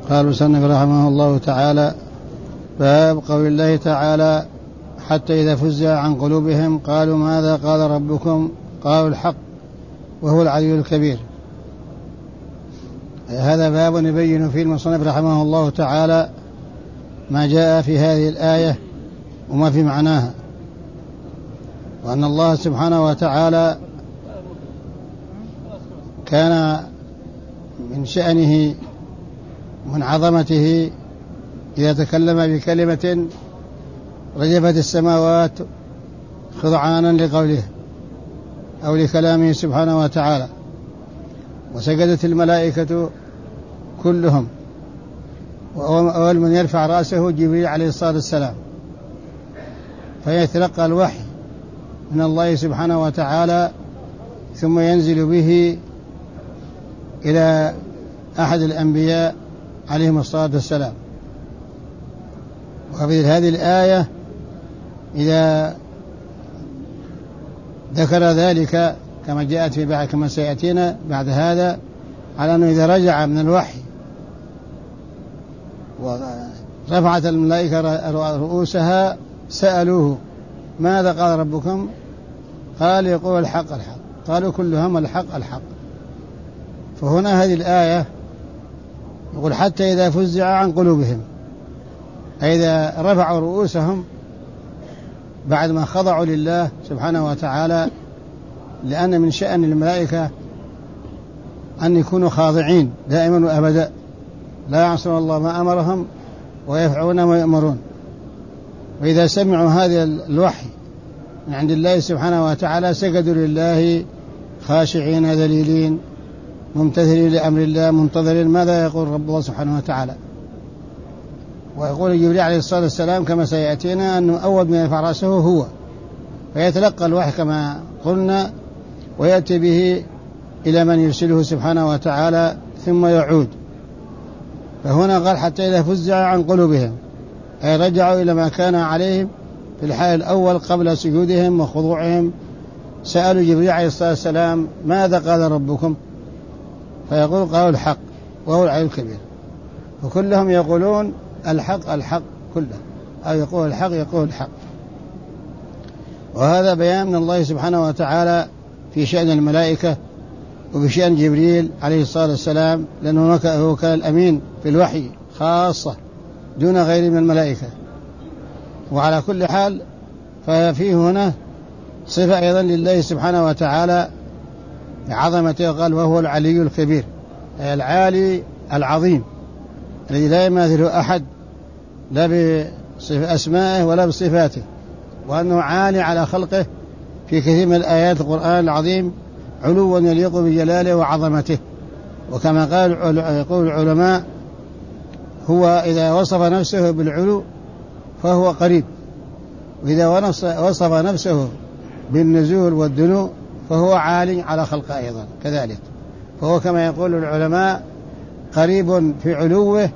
قال المصنف رحمه الله تعالى: باب قول الله تعالى: حتى إذا فزع عن قلوبهم قالوا ماذا قال ربكم؟ قالوا الحق وهو العلي الكبير. هذا باب يبين فيه المصنف رحمه الله تعالى ما جاء في هذه الآية وما في معناها، وأن الله سبحانه وتعالى كان من شأنه من عظمته إذا تكلم بكلمة رجفت السماوات خضعانا لقوله أو لكلامه سبحانه وتعالى، وسجدت الملائكة كلهم، وأول من يرفع رأسه جبريل عليه الصلاة والسلام، فيتلقى الوحي من الله سبحانه وتعالى ثم ينزل به إلى أحد الأنبياء عليهم الصلاة والسلام. وفي هذه الآية إذا ذكر ذلك كما جاءت في بعض كما سيأتينا بعد هذا، على أنه إذا رجع من الوحي ورفعت الملائكة رؤوسها سألوه ماذا قال ربكم؟ قال يقول الحق الحق، قالوا كلهم الحق الحق. فهنا هذه الآية يقول حتى إذا فزع عن قلوبهم، أي إذا رفعوا رؤوسهم بعد ما خضعوا لله سبحانه وتعالى، لأن من شأن الملائكة أن يكونوا خاضعين دائما وأبدا، لا يعصون الله ما أمرهم ويفعلون ما يأمرون. وإذا سمعوا هذا الوحي من عند الله سبحانه وتعالى سجدوا لله خاشعين ذليلين ممتثلين لأمر الله منتظرين ماذا يقول رب الله سبحانه وتعالى. ويقول جبريل عليه الصلاة والسلام كما سيأتينا أنه أول من يرفع رأسه هو، فيتلقى الوحي كما قلنا ويأتي به إلى من يرسله سبحانه وتعالى ثم يعود. فهنا قال حتى إذا فزع عن قلوبهم، أي رجعوا إلى ما كان عليهم في الحال الأول قبل سجودهم وخضوعهم، سألوا جبريل عليه الصلاة والسلام ماذا قال ربكم؟ فيقول قالوا الحق وهو العلي الكبير. وكلهم يقولون الحق الحق كله، أو يقول الحق يقول الحق. وهذا بيان من الله سبحانه وتعالى في شأن الملائكة وفي شأن جبريل عليه الصلاة والسلام، لأنه هو كان الأمين في الوحي خاصة دون غير من الملائكة. وعلى كل حال ففيه هنا صفة أيضا لله سبحانه وتعالى بعظمته، قال وهو العلي الكبير، أي العالي العظيم الذي لا يماثله أحد لا بأسمائه ولا بصفاته، وأنه عالي على خلقه في كثير من الآيات القرآن العظيم علوا يليق بجلاله وعظمته. وكما يقول العلماء هو إذا وصف نفسه بالعلو فهو قريب، وإذا وصف نفسه بالنزول والدنو فهو عالي على خلقه أيضا كذلك. فهو كما يقول العلماء قريب في علوه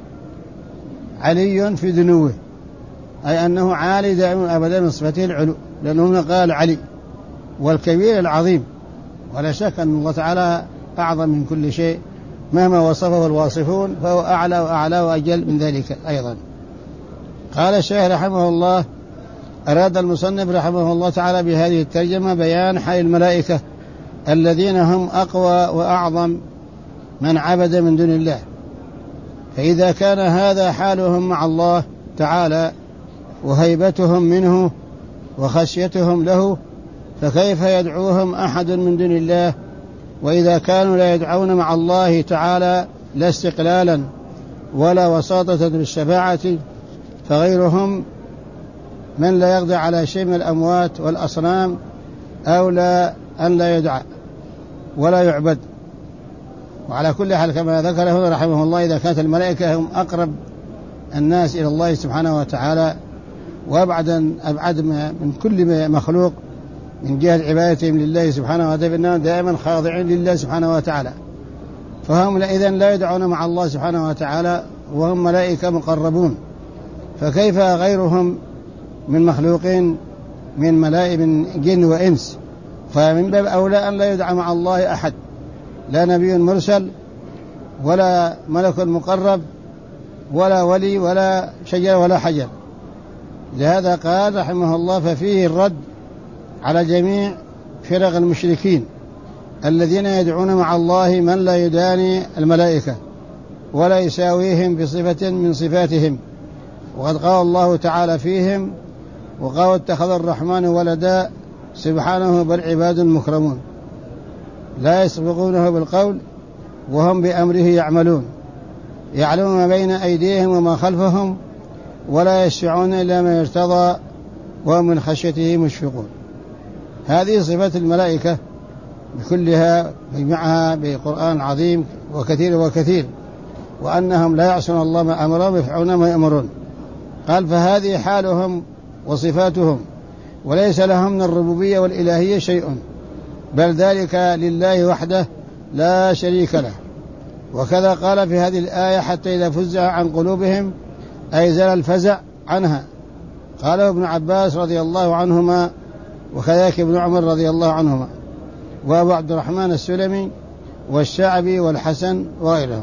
علي في دنوه، أي أنه عالي دائما أبدا من صفته العلو، لأنه قال علي والكبير العظيم. ولا شك أن الله تعالى أعظم من كل شيء مهما وصفه الواصفون، فهو أعلى وأعلى وأجل من ذلك أيضا. قال الشيخ رحمه الله: أراد المصنف رحمه الله تعالى بهذه الترجمة بيان حال الملائكة الذين هم أقوى وأعظم من عبد من دون الله. فإذا كان هذا حالهم مع الله تعالى وهيبتهم منه وخشيتهم له، فكيف يدعوهم أحد من دون الله؟ وإذا كانوا لا يدعون مع الله تعالى لا استقلالا ولا وساطة بالشفاعة، فغيرهم من لا يقدر على شيء من الأموات والأصنام أولى أن لا يدعى ولا يعبد. وعلى كل حال كما ذكره رحمه الله، إذا كانت الملائكة هم أقرب الناس إلى الله سبحانه وتعالى وأبعد من كل مخلوق من جهة عبادتهم لله سبحانه وتعالى، فإنهم دائما خاضعين لله سبحانه وتعالى، فهم إذن لا يدعون مع الله سبحانه وتعالى وهم ملائكة مقربون، فكيف غيرهم من مخلوقين من جن وإنس؟ فمن باب أولى أن لا يدعى مع الله أحد، لا نبي مرسل ولا ملك مقرب ولا ولي ولا شجر ولا حجر. لهذا قال رحمه الله: ففيه الرد على جميع فرق المشركين الذين يدعون مع الله من لا يداني الملائكة ولا يساويهم بصفة من صفاتهم. وقد قال الله تعالى فيهم: وقالوا اتخذ الرحمن ولدا سبحانه بل عباد مكرمون لا يسبقونه بالقول وهم بأمره يعملون يعلم ما بين أيديهم وما خلفهم ولا يشفعون إلا ما يرتضى وهم من خشيته مشفقون. هذه صفات الملائكة بكلها بجمعها بقرآن عظيم وكثير وأنهم لا يعصون الله ما أمرهم ويفعلون ما يأمرون. قال: فهذه حالهم وصفاتهم وليس لهم من الربوبية والإلهية شيء، بل ذلك لله وحده لا شريك له. وكذا قال في هذه الآية: حتى إذا فزع عن قلوبهم أي زال الفزع عنها. قاله ابن عباس رضي الله عنهما، وكذلك ابن عمر رضي الله عنهما، وأبو عبد الرحمن السلمي والشعبي والحسن وغيرهم.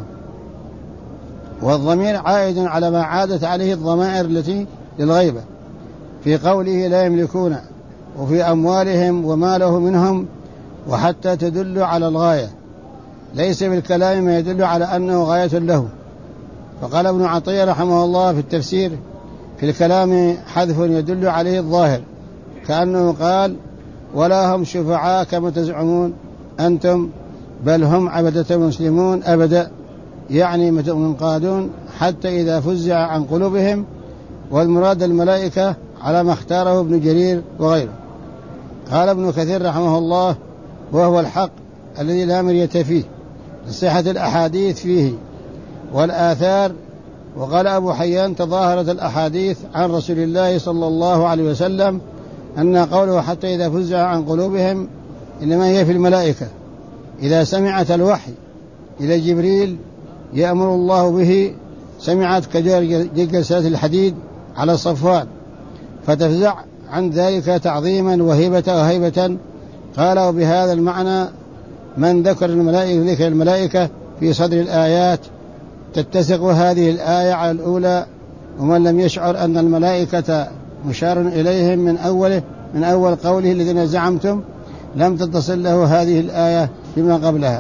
والضمير عائد على ما عادت عليه الضمائر التي للغيبة في قوله لا يملكون، وفي أموالهم وما له منهم، وحتى تدل على الغاية، ليس بالكلام ما يدل على أنه غاية له. فقال ابن عطية رحمه الله في التفسير: في الكلام حذف يدل عليه الظاهر، كأنه قال: ولا هم شفعاء كما تزعمون أنتم، بل هم عبدة مسلمون أبدا، يعني منقادون حتى إذا فزع عن قلوبهم. والمراد الملائكة على ما اختاره ابن جرير وغيره. قال ابن كثير رحمه الله: وهو الحق الذي لا مرية فيه لصحة الأحاديث فيه والآثار. وقال أبو حيان: تظاهرت الأحاديث عن رسول الله صلى الله عليه وسلم أن قوله حتى إذا فزع عن قلوبهم إنما هي في الملائكة إذا سمعت الوحي إلى جبريل يأمر الله به، سمعت كجلسات الحديد على صفوان فتفزع عن ذلك تعظيما وهيبة. قال: وبهذا المعنى من ذكر الملائكة في صدر الآيات تتسق هذه الآية على الأولى، ومن لم يشعر أن الملائكة مشار إليهم من أول قوله الذين زعمتم لم تتصل له هذه الآية بما قبلها.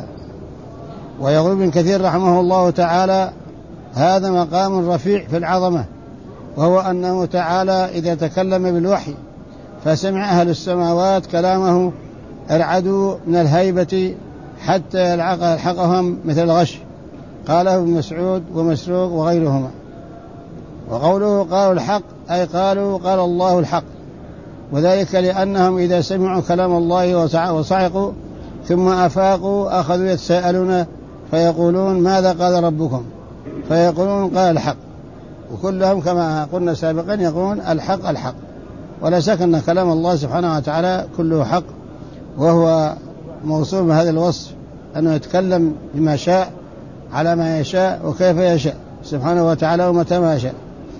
ويقول ابن كثير رحمه الله تعالى: هذا مقام رفيع في العظمة، وهو أنه تعالى إذا تكلم بالوحي فسمع أهل السماوات كلامه ارعدوا من الهيبة حتى يلحقهم مثل الغش. قاله ابن مسعود ومسروق وغيرهما. وقوله قالوا الحق أي قالوا قال الله الحق، وذلك لأنهم إذا سمعوا كلام الله وصعقوا ثم أفاقوا أخذوا يتساءلون فيقولون ماذا قال ربكم، فيقولون قال الحق. وكلهم كما قلنا سابقا يقولون الحق الحق. ولا شك أن كلام الله سبحانه وتعالى كله حق، وهو موصول بهذا الوصف أنه يتكلم بما شاء على ما يشاء وكيف يشاء سبحانه وتعالى ومتى ما يشاء.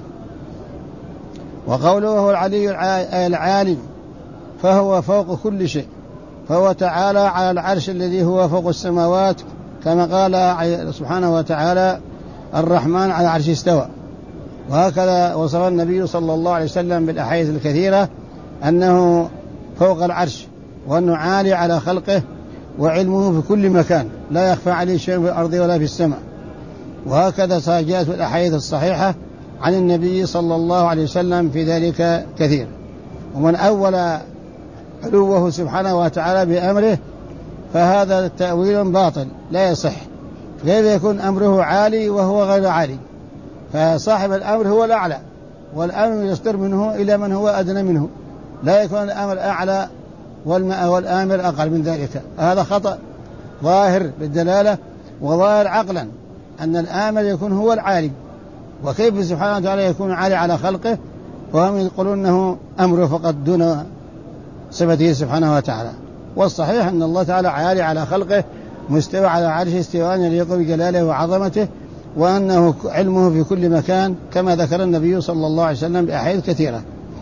وقوله هو العلي العالم فهو فوق كل شيء، فهو تعالى على العرش الذي هو فوق السماوات، كما قال سبحانه وتعالى الرحمن على العرش استوى. وهكذا وصف النبي صلى الله عليه وسلم بالأحاديث الكثيرة أنه فوق العرش، وأنه عالي على خلقه، وعلمه في كل مكان لا يخفى عليه شيء في الأرض ولا في السماء. وهكذا جاءت الأحاديث الصحيحة عن النبي صلى الله عليه وسلم في ذلك كثير. ومن أول علوه سبحانه وتعالى بأمره فهذا تأويل باطل لا يصح. كيف يكون أمره عالي وهو غير عالي؟ فصاحب الأمر هو الأعلى، والأمر يصدر منه إلى من هو أدنى منه، لا يكون الأمر أعلى والآمر أقل من ذلك. هذا خطأ ظاهر بالدلالة وظاهر عقلا أن الآمر يكون هو العالي، وكيف سبحانه وتعالى يكون عالي على خلقه وهم يقولون أنه أمره فقط دون صفته سبحانه وتعالى. والصحيح أن الله تعالى عالي على خلقه مستوى على عرشه استواء يليق بجلاله وعظمته، وأنه علمه في كل مكان كما ذكر النبي صلى الله عليه وسلم بأحاديث كثيرة.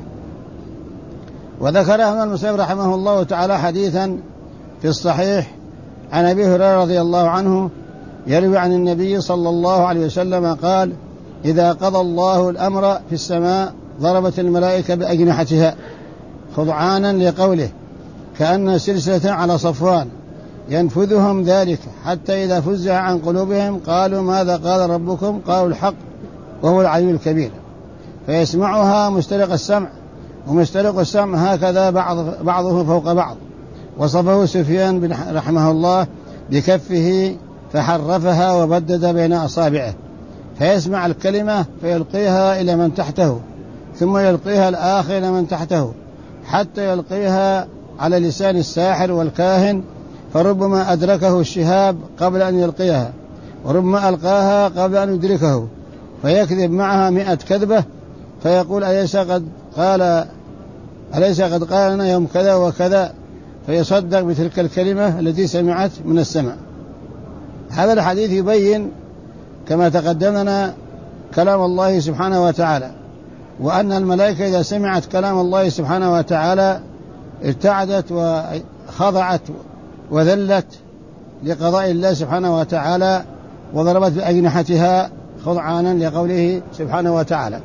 وذكر ابن المسيب رحمه الله تعالى حديثا في الصحيح عن أبي هريرة رضي الله عنه يروي عن النبي صلى الله عليه وسلم قال: إذا قضى الله الأمر في السماء ضربت الملائكة بأجنحتها خضعانا لقوله كأن سلسلة على صفوان ينفذهم ذلك حتى إذا فزع عن قلوبهم قالوا ماذا قال ربكم قالوا الحق وهو العلي الكبير فيسمعها مسترق السمع ومسترق السمع هكذا بعضه فوق بعض. وصفه سفيان بن رحمه الله بكفه فحرفها وبدد بين أصابعه فيسمع الكلمة فيلقيها إلى من تحته ثم يلقيها الآخر إلى من تحته حتى يلقيها على لسان الساحر والكاهن فربما أدركه الشهاب قبل أن يلقيها وربما ألقاها قبل أن يدركه فيكذب معها 100 كذبة فيقول أليس قد قال لنا يوم كذا وكذا فيصدق بتلك الكلمة التي سمعت من السماء. هذا الحديث يبين كما تقدمنا كلام الله سبحانه وتعالى وأن الملائكة إذا سمعت كلام الله سبحانه وتعالى ارتعدت وخضعت وذلت لقضاء الله سبحانه وتعالى وضربت بأجنحتها خضعانا لقوله سبحانه وتعالى.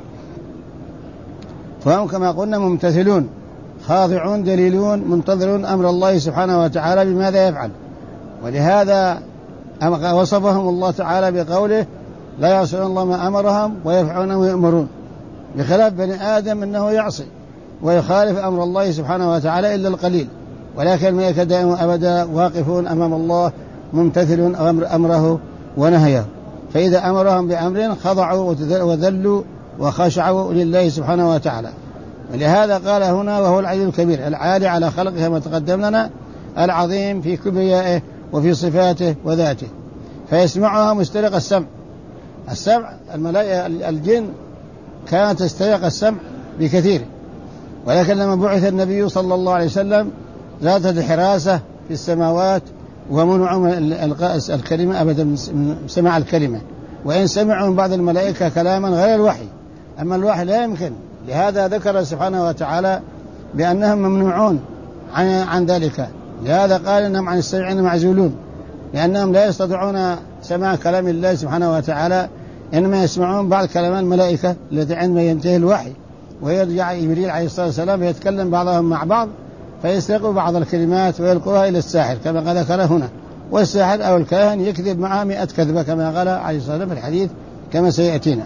فهم كما قلنا ممتثلون خاضعون دليلون منتظرون أمر الله سبحانه وتعالى بماذا يفعل. ولهذا وصفهم الله تعالى بقوله لا يعصون الله ما أمرهم ويفعلون ويؤمرون بخلاف بني آدم أنه يعصي ويخالف أمر الله سبحانه وتعالى إلا القليل ولكن الملائكة دائما أبدا واقفون أمام الله ممتثلون أمره ونهيه فإذا أمرهم بأمر خضعوا وذلوا وخشعوا لله سبحانه وتعالى. ولهذا قال هنا وهو العلي الكبير العالي على خلقه كما تقدم لنا العظيم في كبريائه وفي صفاته وذاته فيسمعها مسترق السمع. السمع الملائكة الجن كانت تسترق السمع بكثير ولكن لما بعث النبي صلى الله عليه وسلم زادت الحراسة في السماوات ومنعوا من إلقاء الكلمة أبدا سمع الكلمة وإن سمعوا من بعض الملائكة كلاما غير الوحي أما الوحي لا يمكن. لهذا ذكر سبحانه وتعالى بأنهم ممنوعون عن ذلك. لهذا قال إنهم عن السمع معزولون لأنهم لا يستطيعون سماع كلام الله سبحانه وتعالى إنما يسمعون بعض كلام الملائكة التي عندما ينتهي الوحي ويرجع جبريل عليه الصلاة والسلام يتكلم بعضهم مع بعض فيسرقوا بعض الكلمات ويلقوها إلى الساحر كما ذكر هنا والساحر أو الكاهن يكذب معها 100 كذبة كما قال عليه الصلاة والسلام في الحديث كما سيأتينا.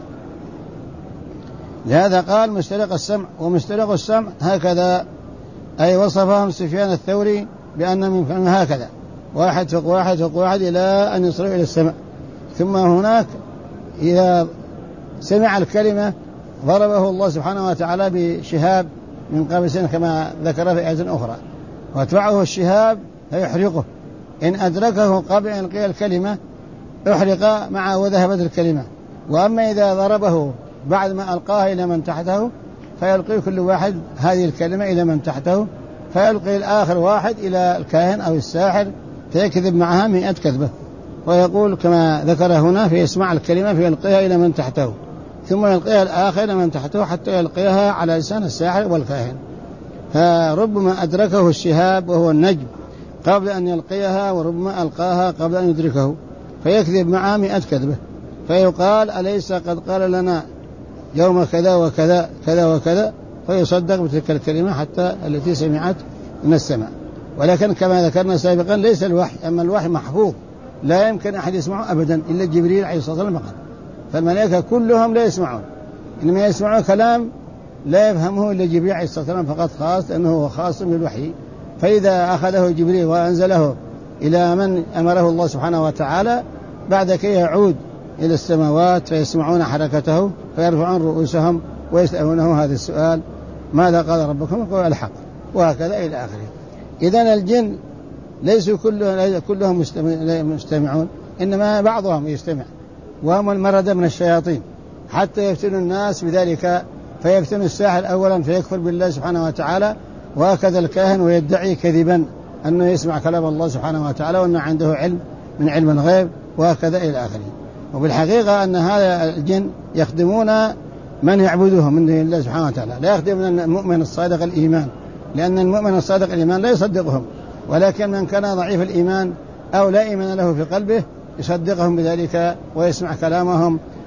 لهذا قال مسترق السمع ومسترق السمع هكذا أي وصفهم سفيان الثوري بأنهم يفعلون هكذا واحد فوق واحد فوق واحد إلى أن يصلوا إلى السماء ثم هناك إذا سمع الكلمة ضربه الله سبحانه وتعالى بشهاب من قبس كما ذكر في آية أخرى واتبعه الشهاب فيحرقه إن أدركه قبل أن يلقي الكلمة أحرق معه وذهبت الكلمة. وأما إذا ضربه بعد ما ألقاها إلى من تحته فيلقي كل واحد هذه الكلمة إلى من تحته فيلقي الآخر واحد إلى الكاهن أو الساحر فيكذب معها 100 كذبة ويقول كما ذكر هنا فيسمع الكلمة فيلقيها إلى من تحته ثم يلقيها الآخر إلى من تحته حتى يلقيها على لسان الساحر والكاهن فربما أدركه الشهاب وهو النجم قبل أن يلقيها وربما ألقاها قبل أن يدركه فيكذب معها 100 كذبة فيقال أليس قد قال لنا يوم كذا وكذا كذا وكذا فيصدق بتلك الكلمة حتى التي سمعت من السماء. ولكن كما ذكرنا سابقا ليس الوحي أما الوحي محفوظ لا يمكن أحد يسمعه أبدا إلا جبريل عليه الصلاة والسلام فقط فالملائكة كلهم لا يسمعون إنما يسمعون كلام لا يفهمه إلا جبريل عليه الصلاة والسلام فقط خاص لأنه هو خاص بالوحي فإذا أخذه جبريل وأنزله إلى من أمره الله سبحانه وتعالى بعد كي يعود إلى السماوات فيسمعون حركته فيرفعون رؤوسهم ويسألونه هذا السؤال ماذا قال ربكم يقول الحق وهكذا إلى آخره. إذن الجن ليسوا كلهم مستمعون إنما بعضهم يستمع وهم المرد من الشياطين حتى يفتنوا الناس بذلك فيفتن الساحر أولا فيكفر بالله سبحانه وتعالى وهكذا الكاهن ويدعي كذبا أنه يسمع كلام الله سبحانه وتعالى وأنه عنده علم من علم الغيب وهكذا إلى آخره. وبالحقيقة أن هذا الجن يخدمون من يعبده من دون الله سبحانه وتعالى لا يخدمون المؤمن الصادق الإيمان لأن المؤمن الصادق الإيمان لا يصدقهم ولكن من كان ضعيف الإيمان أو لا إيمان له في قلبه يصدقهم بذلك ويسمع كلامهم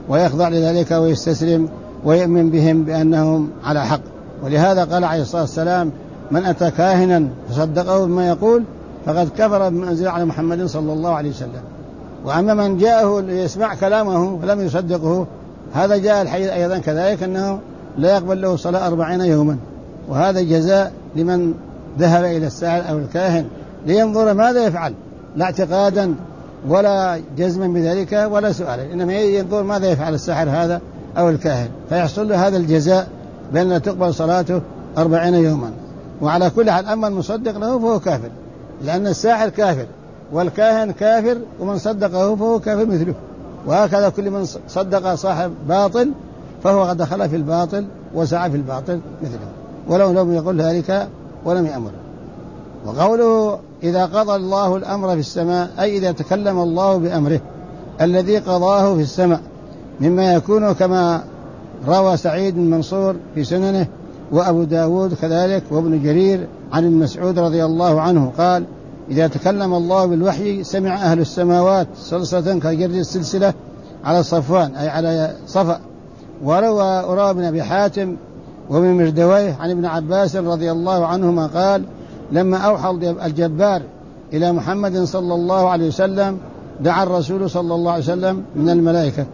ويخضع لذلك ويستسلم ويؤمن بهم بأنهم على حق. ولهذا قال عليه الصلاة والسلام: من أتى كاهنا فصدقه بما يقول فقد كفر بما أنزل على محمد صلى الله عليه وسلم. وأما من جاءه ليسمع كلامه فلم يصدقه، هذا جاء الحديث أيضا كذلك أنه لا يقبل له صلاة 40 يوما. وهذا جزاء لمن ذهب إلى الساحر أو الكاهن لينظر ماذا يفعل، لا اعتقادا ولا جزما بذلك ولا سؤالا، إنما ينظر ماذا يفعل الساحر هذا أو الكاهن، فيحصل له هذا الجزاء بأن تقبل صلاته 40 يوما. وعلى كل حال أما المصدق له فهو كافر، لأن الساحر كافر والكاهن كافر، ومن صدقه فهو كافر مثله. وهكذا كل من صدق صاحب باطل فهو قد دخل في الباطل وسعى في الباطل مثله، ولو لم يقل ذلك ولم يأمر. وقوله: إذا قضى الله الأمر في السماء، أي إذا تكلم الله بأمره الذي قضاه في السماء، مما يكون كما روى سعيد بن منصور في سننه وأبو داود كذلك وابن جرير عن ابن مسعود رضي الله عنه قال: إذا تكلم الله بالوحي سمع أهل السماوات صلصة كجر السلسلة على صفوان، أي على صفا. وروى بن أبي حاتم وابن مردويه عن ابن عباس رضي الله عنهما قال: لما أوحى الجبار إلى محمد صلى الله عليه وسلم دعا الرسول صلى الله عليه وسلم من الملائكة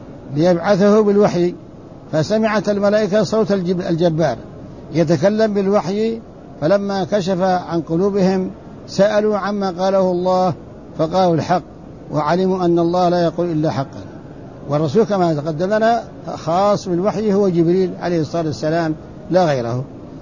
ليبعثه بالوحي، فسمعت الملائكة صوت الجبار يتكلم بالوحي، فلما كشف عن قلوبهم سألوا عما قاله الله فقالوا الحق، وعلموا أن الله لا يقول إلا حقا. والرسول كما تقدم لنا خاص بالوحي هو جبريل عليه الصلاة والسلام لا غيره.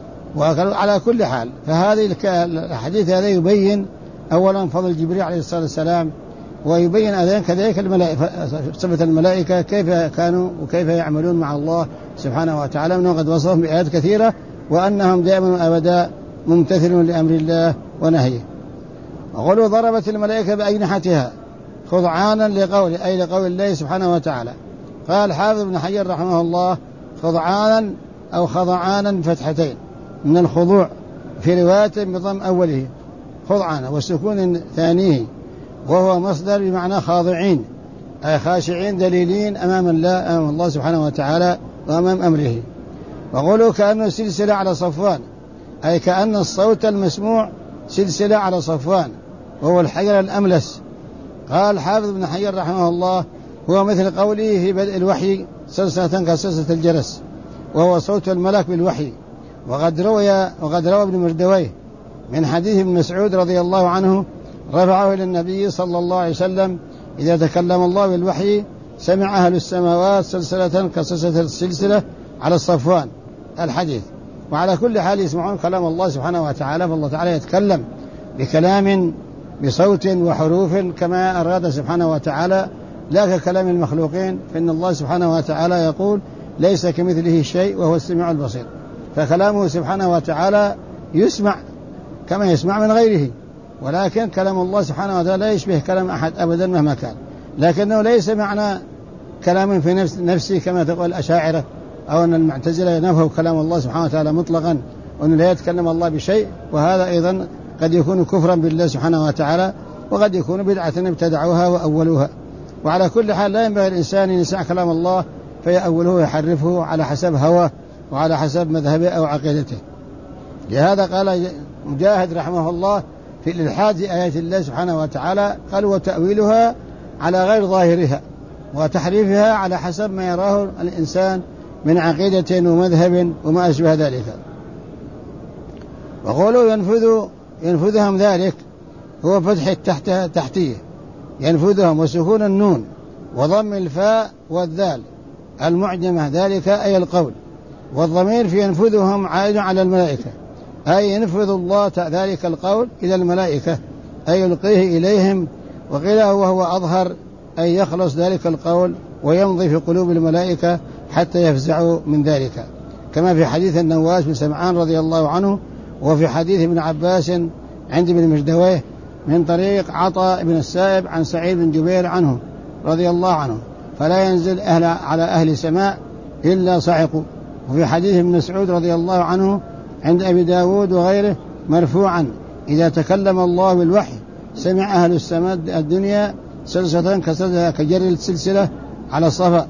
وعلى كل حال فهذه الحديث هذا يبين أولا فضل جبريل عليه الصلاة والسلام، ويبين أذن كذلك الملائكة، صفة الملائكة كيف كانوا وكيف يعملون مع الله سبحانه وتعالى، أنه قد وصفهم بآيات كثيرة وأنهم دائما أبدا ممتثلون لأمر الله ونهيه. وقالوا: ضربت الملائكة بأجنحتها خضعانا لقوله، أي لقول الله سبحانه وتعالى. قال حافظ بن حجر رحمه الله: خضعانا أو خضعانا بفتحتين من الخضوع، في رواية بضم أوله خضعانا وسكون ثانيه، وهو مصدر بمعنى خاضعين، أي خاشعين دليلين أمام الله سبحانه وتعالى وأمام أمره. وقالوا: كأنه سلسلة على صفوان، أي كأن الصوت المسموع سلسلة على صفوان وهو الحجر الأملس. قال حافظ بن حجر رحمه الله: هو مثل قوله في بدء الوحي سلسلة كسلسلة الجرس، وهو صوت الملك بالوحي. وقد روى ابن مردويه من حديث ابن مسعود رضي الله عنه رفعه إلى النبي صلى الله عليه وسلم: إذا تكلم الله بالوحي سمع أهل السماوات سلسلة كسلسلة السلسلة على الصفوان، الحديث. وعلى كل حال يسمعون كلام الله سبحانه وتعالى، فالله تعالى يتكلم بكلام بصوت وحروف كما أراد سبحانه وتعالى، لا ككلام المخلوقين، فإن الله سبحانه وتعالى يقول: ليس كمثله شيء وهو السميع البصير. فكلامه سبحانه وتعالى يسمع كما يسمع من غيره، ولكن كلام الله سبحانه وتعالى لا يشبه كلام أحد أبدا مهما كان، لكنه ليس معنى كلام في نفسه كما تقول الأشاعرة أو أن المعتزلة ينفوا كلام الله سبحانه وتعالى مطلقا وأنه لا يتكلم الله بشيء. وهذا أيضا قد يكون كفرا بالله سبحانه وتعالى، وقد يكون بدعة ابتدعوها وأولوها. وعلى كل حال لا ينبغي الإنسان أن يسمع كلام الله فيأوله ويحرفه على حسب هواه وعلى حسب مذهبه أو عقيدته. لهذا قال مجاهد رحمه الله في الإلحاد آيات الله سبحانه وتعالى، قال: وتأويلها على غير ظاهرها وتحريفها على حسب ما يراه الإنسان من عقيدة ومذهب وما أشبه ذلك. وقولوا ينفذهم ذلك هو فتح تحتيه ينفذهم وسكون النون وضم الفاء والذال المعجمة، ذلك أي القول. والضمير في ينفذهم عائد على الملائكة، أي ينفذ الله ذلك القول إلى الملائكة، أي يلقيه إليهم. وقيل وهو أظهر، أي يخلص ذلك القول ويمضي في قلوب الملائكة حتى يفزعوا من ذلك، كما في حديث النواس بن سمعان رضي الله عنه، وفي حديث ابن عباس عند ابن مردويه من طريق عطاء بن السائب عن سعيد بن جبير عنه رضي الله عنه: فلا ينزل على أهل سماء إلا صعقوا. وفي حديث ابن مسعود رضي الله عنه عند أبي داود وغيره مرفوعا: إذا تكلم الله بالوحي سمع أهل السماء الدنيا سلسلة كجر السلسلة على الصفا.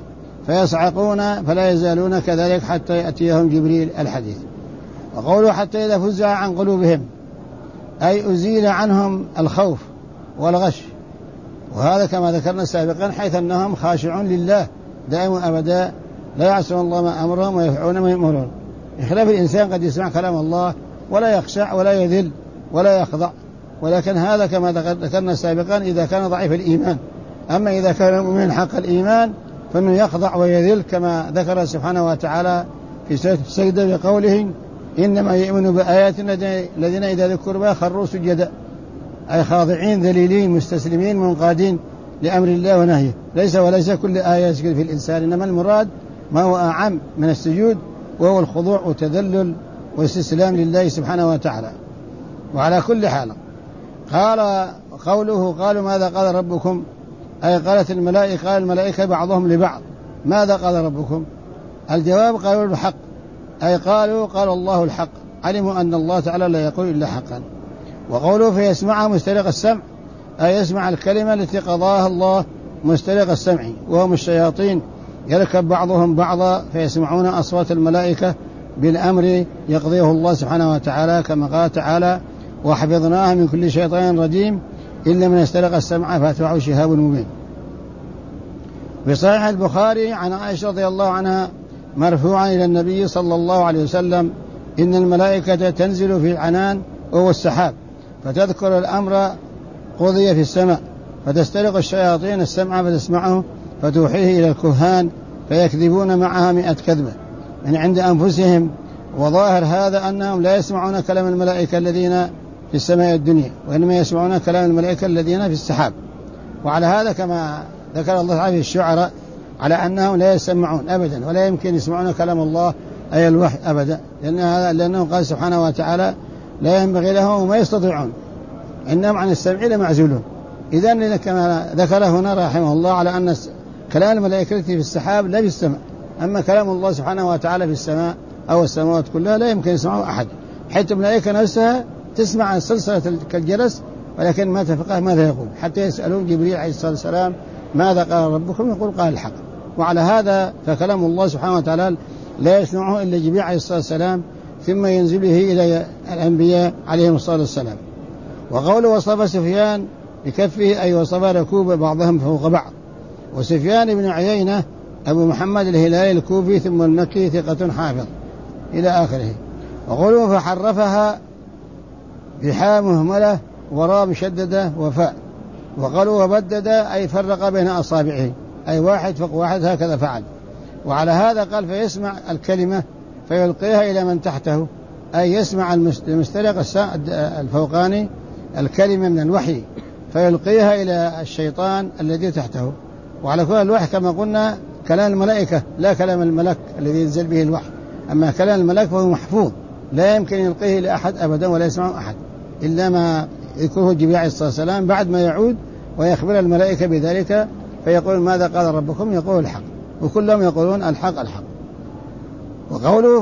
فيصعقون فلا يزالون كذلك حتى يأتيهم جبريل الحديث. وقوله حتى إذا فزع عن قلوبهم أي أزيل عنهم الخوف والغش، وهذا كما ذكرنا سابقا حيث أنهم خاشعون لله دائما أبدا لا يعصون الله ما أمرهم ويفعلون ما يؤمرون، بخلاف الإنسان قد يسمع كلام الله ولا يخشع ولا يذل ولا يخضع، ولكن هذا كما ذكرنا سابقا إذا كان ضعيف الإيمان. أما إذا كان مؤمن حق الإيمان فإنه يخضع ويذل كما ذكر سبحانه وتعالى في سورة السجدة بقوله إنما يؤمن بآياتنا الذين إذا ذكروا بها خروا سجدا، أي خاضعين ذليلين مستسلمين منقادين لأمر الله ونهيه. وليس كل آية يسجد في الإنسان، إنما المراد ما هو أعم من السجود وهو الخضوع والتذلل والاستسلام لله سبحانه وتعالى. وعلى كل حال قال قوله قالوا ماذا قال ربكم، أي قالت الملائكة قال الملائكة بعضهم لبعض ماذا قال ربكم؟ الجواب قالوا الحق، أي قالوا قال الله الحق، علموا أن الله تعالى لا يقول إلا حقا. وقوله فيسمعها مسترق السمع، أي يسمع الكلمة التي قضاها الله مسترق السمع، وهم الشياطين يركب بعضهم بعضا فيسمعون أصوات الملائكة بالأمر يقضيه الله سبحانه وتعالى، كما قال تعالى وحفظناها من كل شيطان رجيم إلا من استرق السمع فأتبعه شهاب مبين. في صحيح البخاري عن عائشة رضي الله عنها مرفوعا إلى النبي صلى الله عليه وسلم إن الملائكة تنزل في العنان وهو السحاب فتذكر الأمر قضي في السماء، فتسترق الشياطين السمع فتسمعه فتوحيه إلى الكهان فيكذبون معها 100 كذبة من عند أنفسهم. وظاهر هذا أنهم لا يسمعون كلام الملائكة الذين في السماء الدنيا، وإنما يسمعون كلام الملائكة الذين في السحاب. وعلى هذا كما ذكر الله تعالى في الشعراء على أنهم لا يسمعون أبدا ولا يمكن يسمعون كلام الله أي الوحي أبدا، لأنه قال سبحانه وتعالى لا ينبغي لهم وما يستطيعون إنهم عن السمع لمعزولون. إذن كما ذكر هنا رحمه الله على أن كلام الملائكة في السحاب لا في السماء، أما كلام الله سبحانه وتعالى في السماء أو السماوات كلها لا يمكن يسمعه أحد، حتى الملائكة نفسها تسمع سلسلة كالجرس ولكن ما تفقه ماذا يقول، حتى يسألون جبريل عليه الصلاة والسلام ماذا قال ربكم يقول قال الحق. وعلى هذا فكلام الله سبحانه وتعالى لا يسمعه إلا جبريل عليه الصلاة والسلام ثم ينزل به إلى الأنبياء عليهم الصلاة والسلام. وقوله وصف سفيان بكفه أي وصف ركوب بعضهم فوق بعض. وسفيان بن عيينة أبو محمد الهلالي الكوفي ثم المكي ثقة حافظ إلى آخره. وقوله فحرفها بحاء مهملة وراء مشددة وفاء. وقالوا وبدد أي فرق بين أصابعه أي واحد فوق واحد هكذا فعل. وعلى هذا قال فيسمع الكلمة فيلقيها إلى من تحته، أي يسمع المسترق الفوقاني الكلمة من الوحي فيلقيها إلى الشيطان الذي تحته. وعلى كل الوحي كما قلنا كلام الملائكة لا كلام الملك الذي ينزل به الوحي، أما كلام الملك فهو محفوظ لا يمكن يلقيه لأحد أبدا ولا يسمعه أحد إلا ما يذكره جبريل عليه الصلاة والسلام بعد ما يعود ويخبر الملائكة بذلك فيقول ماذا قال ربكم يقول الحق، وكلهم يقولون الحق الحق. وقوله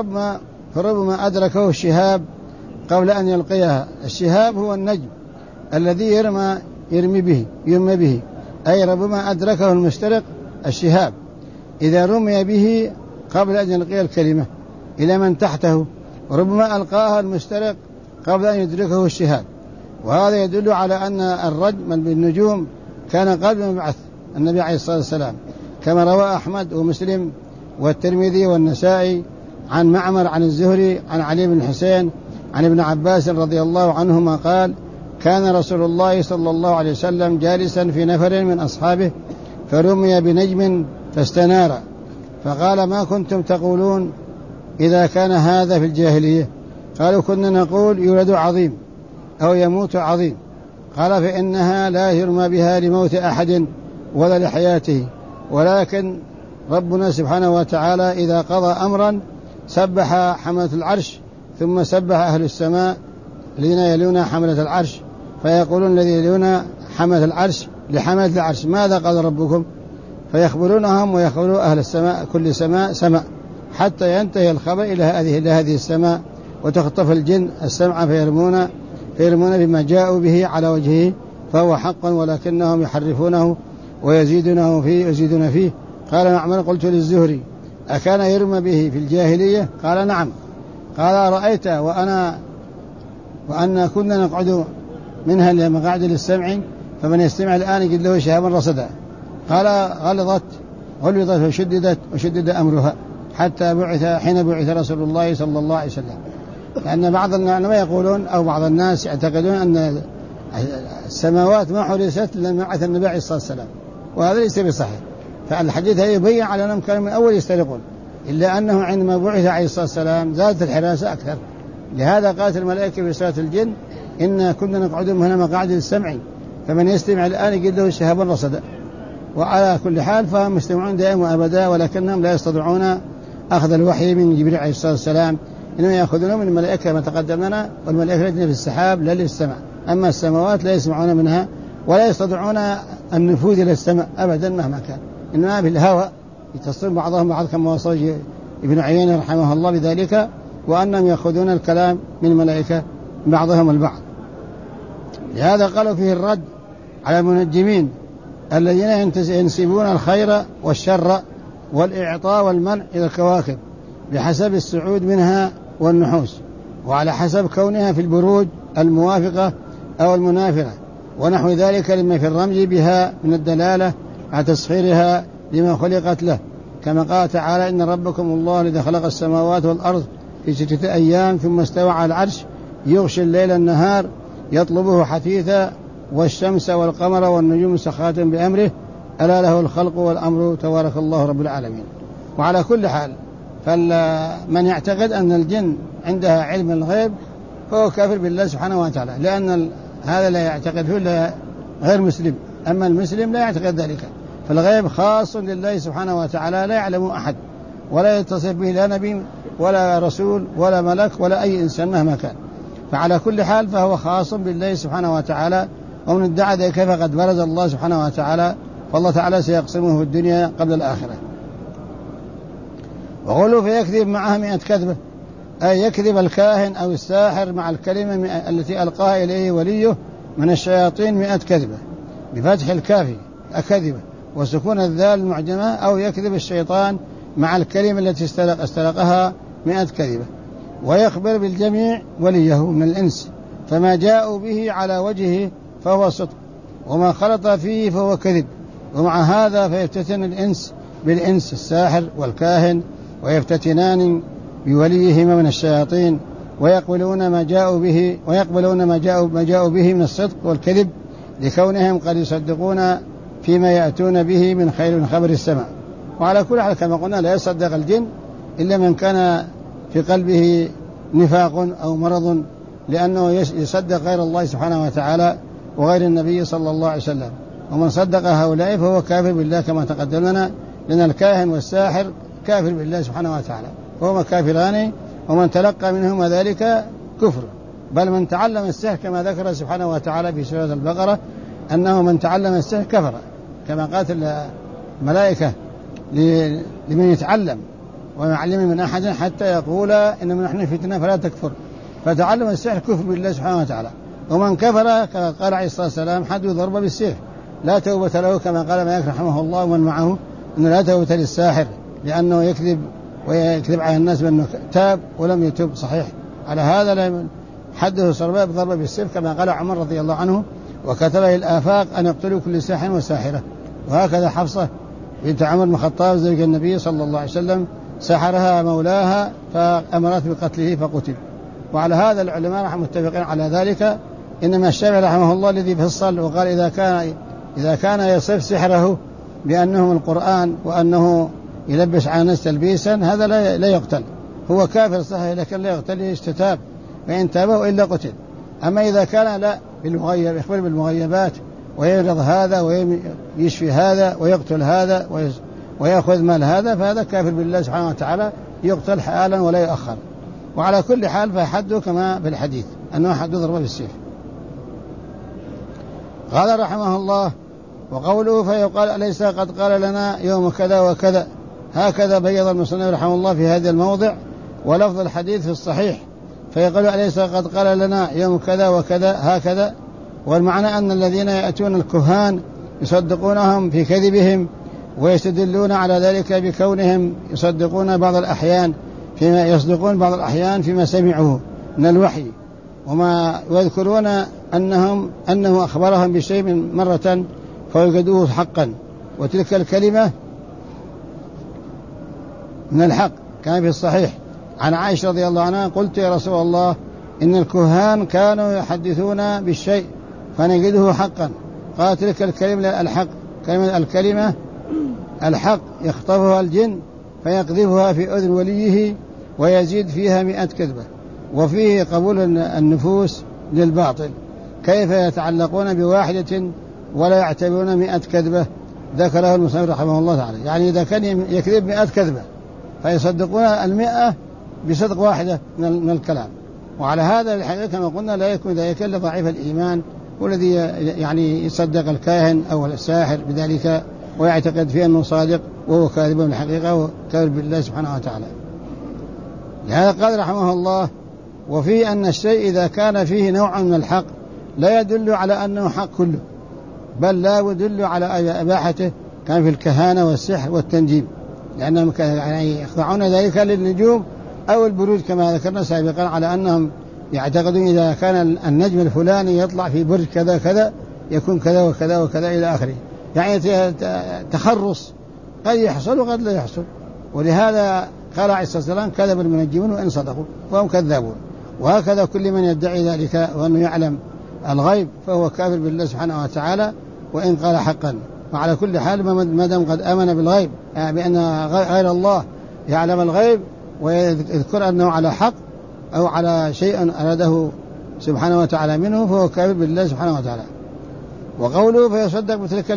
فربما أدركه الشهاب قبل أن يلقيها. الشهاب هو النجم الذي يرمي به أي ربما أدركه المسترق الشهاب إذا رمي به قبل أن يلقي الكلمة إلى من تحته، وربما ألقاها المسترق قبل أن يدركه الشهاب. وهذا يدل على أن الرجم بالنجوم كان قبل مبعث النبي عليه الصلاة والسلام، كما روى أحمد ومسلم والترمذي والنسائي عن معمر عن الزهري عن علي بن الحسين عن ابن عباس رضي الله عنهما قال كان رسول الله صلى الله عليه وسلم جالسا في نفر من أصحابه فرمي بنجم فاستنار، فقال ما كنتم تقولون إذا كان هذا في الجاهلية؟ قالوا كنا نقول يولد عظيم أو يموت عظيم. قال فإنها لا يرمى بها لموت أحد ولا لحياته، ولكن ربنا سبحانه وتعالى إذا قضى أمرا سبح حملة العرش ثم سبح أهل السماء الذين يلون حملة العرش فيقولون الذين يلون حملة العرش لحملة العرش ماذا قال ربكم؟ فيخبرونهم ويخبرون أهل السماء كل سماء حتى ينتهي الخبر إلى هذه السماء وتخطف الجن السمع فيرمون بما جاءوا به على وجهه فهو حق ولكنهم يحرفونه ويزيدون فيه. قال معمر قلت للزهري أكان يرمى به في الجاهلية؟ قال نعم. قال رأيت وأن كنا نقعد منها لمقاعد للسمع فمن يستمع الآن يجد له شهابا رصدا. قال غلظت وشدد أمرها حتى حين بعث رسول الله صلى الله عليه وسلم. لأن بعض العلماء يقولون أو بعض الناس يعتقدون أن السماوات ما حرست لما بعث النبي عليه الصلاة والسلام، وهذا ليس بصحيح. فالحديث يبين على أنهم كانوا من أول يسترقون، إلا أنه عندما بعث عليه الصلاة والسلام زادت الحراسة أكثر. لهذا قالت الملائكة في سورة الجن إن كنا نقعد هنا مقاعد للسمع فمن يستمع الآن يجد له شهابا رصدا. وعلى كل حال فهم مستمعون دائما وأبدا، ولكنهم لا يستطيعون أخذ الوحي من جبريل عليه الصلاة والسلام، إنما يأخذونه من الملائكة ما تقدم لنا، والملائكة التي في السحاب لا للسمع. أما السماوات لا يسمعون منها ولا يستطيعون النفوذ إلى السماء أبدا مهما كان، إنما بالهوى يتصل بعضهم بعض كما وصل ابن عيينة رحمه الله بذلك، وأنهم يأخذون الكلام من الملائكة بعضهم البعض. لهذا قالوا فيه الرد على المنجمين الذين ينسبون الخير والشر والإعطاء والمنع إلى الكواكب بحسب السعود منها والنحوس، وعلى حسب كونها في البروج الموافقة أو المنافرة ونحو ذلك لما في الرمز بها من الدلالة على تسخيرها لما خلقت له، كما قال تعالى إن ربكم الله الذي خلق السماوات والأرض في 6 أيام ثم استوى على العرش يغشي الليل النهار يطلبه حثيثا والشمس والقمر والنجوم مسخرات بأمره ألا له الخلق والأمر تبارك الله رب العالمين. وعلى كل حال فمن يعتقد أن الجن عندها علم الغيب فهو كافر بالله سبحانه وتعالى، لأن هذا لا يعتقد فيه إلا غير مسلم، أما المسلم لا يعتقد ذلك. فالغيب خاص لله سبحانه وتعالى لا يعلم أحد ولا يتصف به لا نبي ولا رسول ولا ملك ولا أي إنسان مهما كان. فعلى كل حال فهو خاص بالله سبحانه وتعالى، ومن ادعى ذلك فقد برز الله سبحانه وتعالى، فالله تعالى سيقسمه في الدنيا قبل الآخرة. وقولوا فيكذب معها 100 كذبة، أي يكذب الكاهن أو الساحر مع الكلمة التي ألقاها إليه وليه من الشياطين 100 كذبة بفتح الكاف أكذبة وسكون الذال المعجمة، أو يكذب الشيطان مع الكلمة التي استلقها 100 كذبة. ويخبر بالجميع وليه من الإنس فما جاءوا به على وجهه فهو صدق، وما خلط فيه فهو كذب. ومع هذا فيفتتن الإنس بالإنس الساحر والكاهن، ويفتتنان بوليهما من الشياطين، ويقبلون ما جاءوا به من الصدق والكذب لكونهم قد يصدقون فيما يأتون به من خير من خبر السماء. وعلى كل حال كما قلنا لا يصدق الجن إلا من كان في قلبه نفاق أو مرض، لأنه يصدق غير الله سبحانه وتعالى وغير النبي صلى الله عليه وسلم. ومن صدق هؤلاء فهو كافر بالله كما تقدم لنا، لأن الكاهن والساحر كافر بالله سبحانه وتعالى، وهما كافران، ومن تلقى منهما ذلك كفر. بل من تعلم السحر كما ذكر سبحانه وتعالى في سورة البقرة أنه من تعلم السحر كفر، كما قالت الملائكة لمن يتعلم وما يعلم من أحد حتى يقول إنما نحن فتنة فلا تكفر. فتعلم السحر كفر بالله سبحانه وتعالى. ومن كفر قال عليه الصلاة والسلام حد ضرب بالسيف لا توبة له، كما قال مالك رحمه الله ومن معه إنه لا توبة للساحر لأنه يكذب ويكذب على الناس بأنه تاب ولم يتوب صحيح. على هذا حده صرباء بضرب بالسيف كما قال عمر رضي الله عنه وكتب الآفاق أن يقتلوا كل ساحر وساحرة. وهكذا حفصة بنت عمر بن الخطاب زوج النبي صلى الله عليه وسلم سحرها مولاها فأمرت بقتله فقتل. وعلى هذا العلماء رحمه متفقين على ذلك. إنما الشافعي رحمه الله الذي فصل وقال إذا كان يصف سحره بأنه من القرآن وأنه يلبس على الناس تلبيسا هذا لا يقتل، هو كافر صحيح لكن لا يقتل يستتاب، فإن تابه إلا قتل. أما إذا كان لا بالمغيب يخبر بالمغيبات ويرض هذا ويشفي هذا ويقتل هذا ويأخذ مال هذا فهذا كافر بالله سبحانه وتعالى يقتل حالا ولا يؤخر. وعلى كل حال فحده كما بالحديث أنه حد ضربه بالسيف. قال رحمه الله وقوله فيقال أليس قد قال لنا يوم كذا وكذا، هكذا بيض المصنف رحمه الله في هذا الموضع. ولفظ الحديث في الصحيح فيقال أليس قد قال لنا يوم كذا وكذا هكذا، والمعنى أن الذين يأتون الكهان يصدقونهم في كذبهم ويستدلون على ذلك بكونهم يصدقون بعض الأحيان فيما سمعوه من الوحي، وما يذكرون أنه أخبرهم بشيء من مرة فوجدوه حقا، وتلك الكلمة من الحق. كان في الصحيح عن عائشة رضي الله عنها: قلت يا رسول الله إن الكهان كانوا يحدثون بالشيء فنجده حقا. قال: تلك الكلمة الحق، الكلمة الحق يخطفها الجن فيقذفها في أذن وليه ويزيد فيها 100 كذبة. وفيه قبول النفوس للباطل، كيف يتعلقون بواحدة ولا يعتبرون 100 كذبة؟ ذكره المصنف رحمه الله تعالى. يعني إذا كان يكذب 100 كذبة فيصدقون 100 بصدق واحدة من الكلام. وعلى هذا الحقيقة كما قلنا لا يكون ذلك إلا ضعيف الإيمان، والذي يعني يصدق الكاهن أو الساحر بذلك ويعتقد فيه أنه صادق وهو كاذب بالحقيقة وكاذب بالله سبحانه وتعالى. لهذا قال رحمه الله: وفي أن الشيء إذا كان فيه نوع من الحق لا يدل على أنه حق كله، بل لا يدل على إباحته، كان في الكهانة والسحر والتنجيم، لأنهم يعني يخضعون ذلك للنجوم أو البروج كما ذكرنا سابقا، على أنهم يعتقدون إذا كان النجم الفلاني يطلع في برج كذا كذا يكون كذا وكذا وكذا إلى آخره. يعني تخرص قد يحصل وقد لا يحصل. ولهذا قال عليه الصلاة والسلام: كذب المنجمون وإن صدقوا وهم كذابون. وهكذا كل من يدعي ذلك وأنه يعلم الغيب فهو كافر بالله سبحانه وتعالى وإن قال حقا. وعلى كل حال ما دام قد آمن بالغيب، بأن غير الله يعلم الغيب ويذكر أنه على حق أو على شيء أراده سبحانه وتعالى منه، فهو كافر بالله سبحانه وتعالى. وقوله فيصدق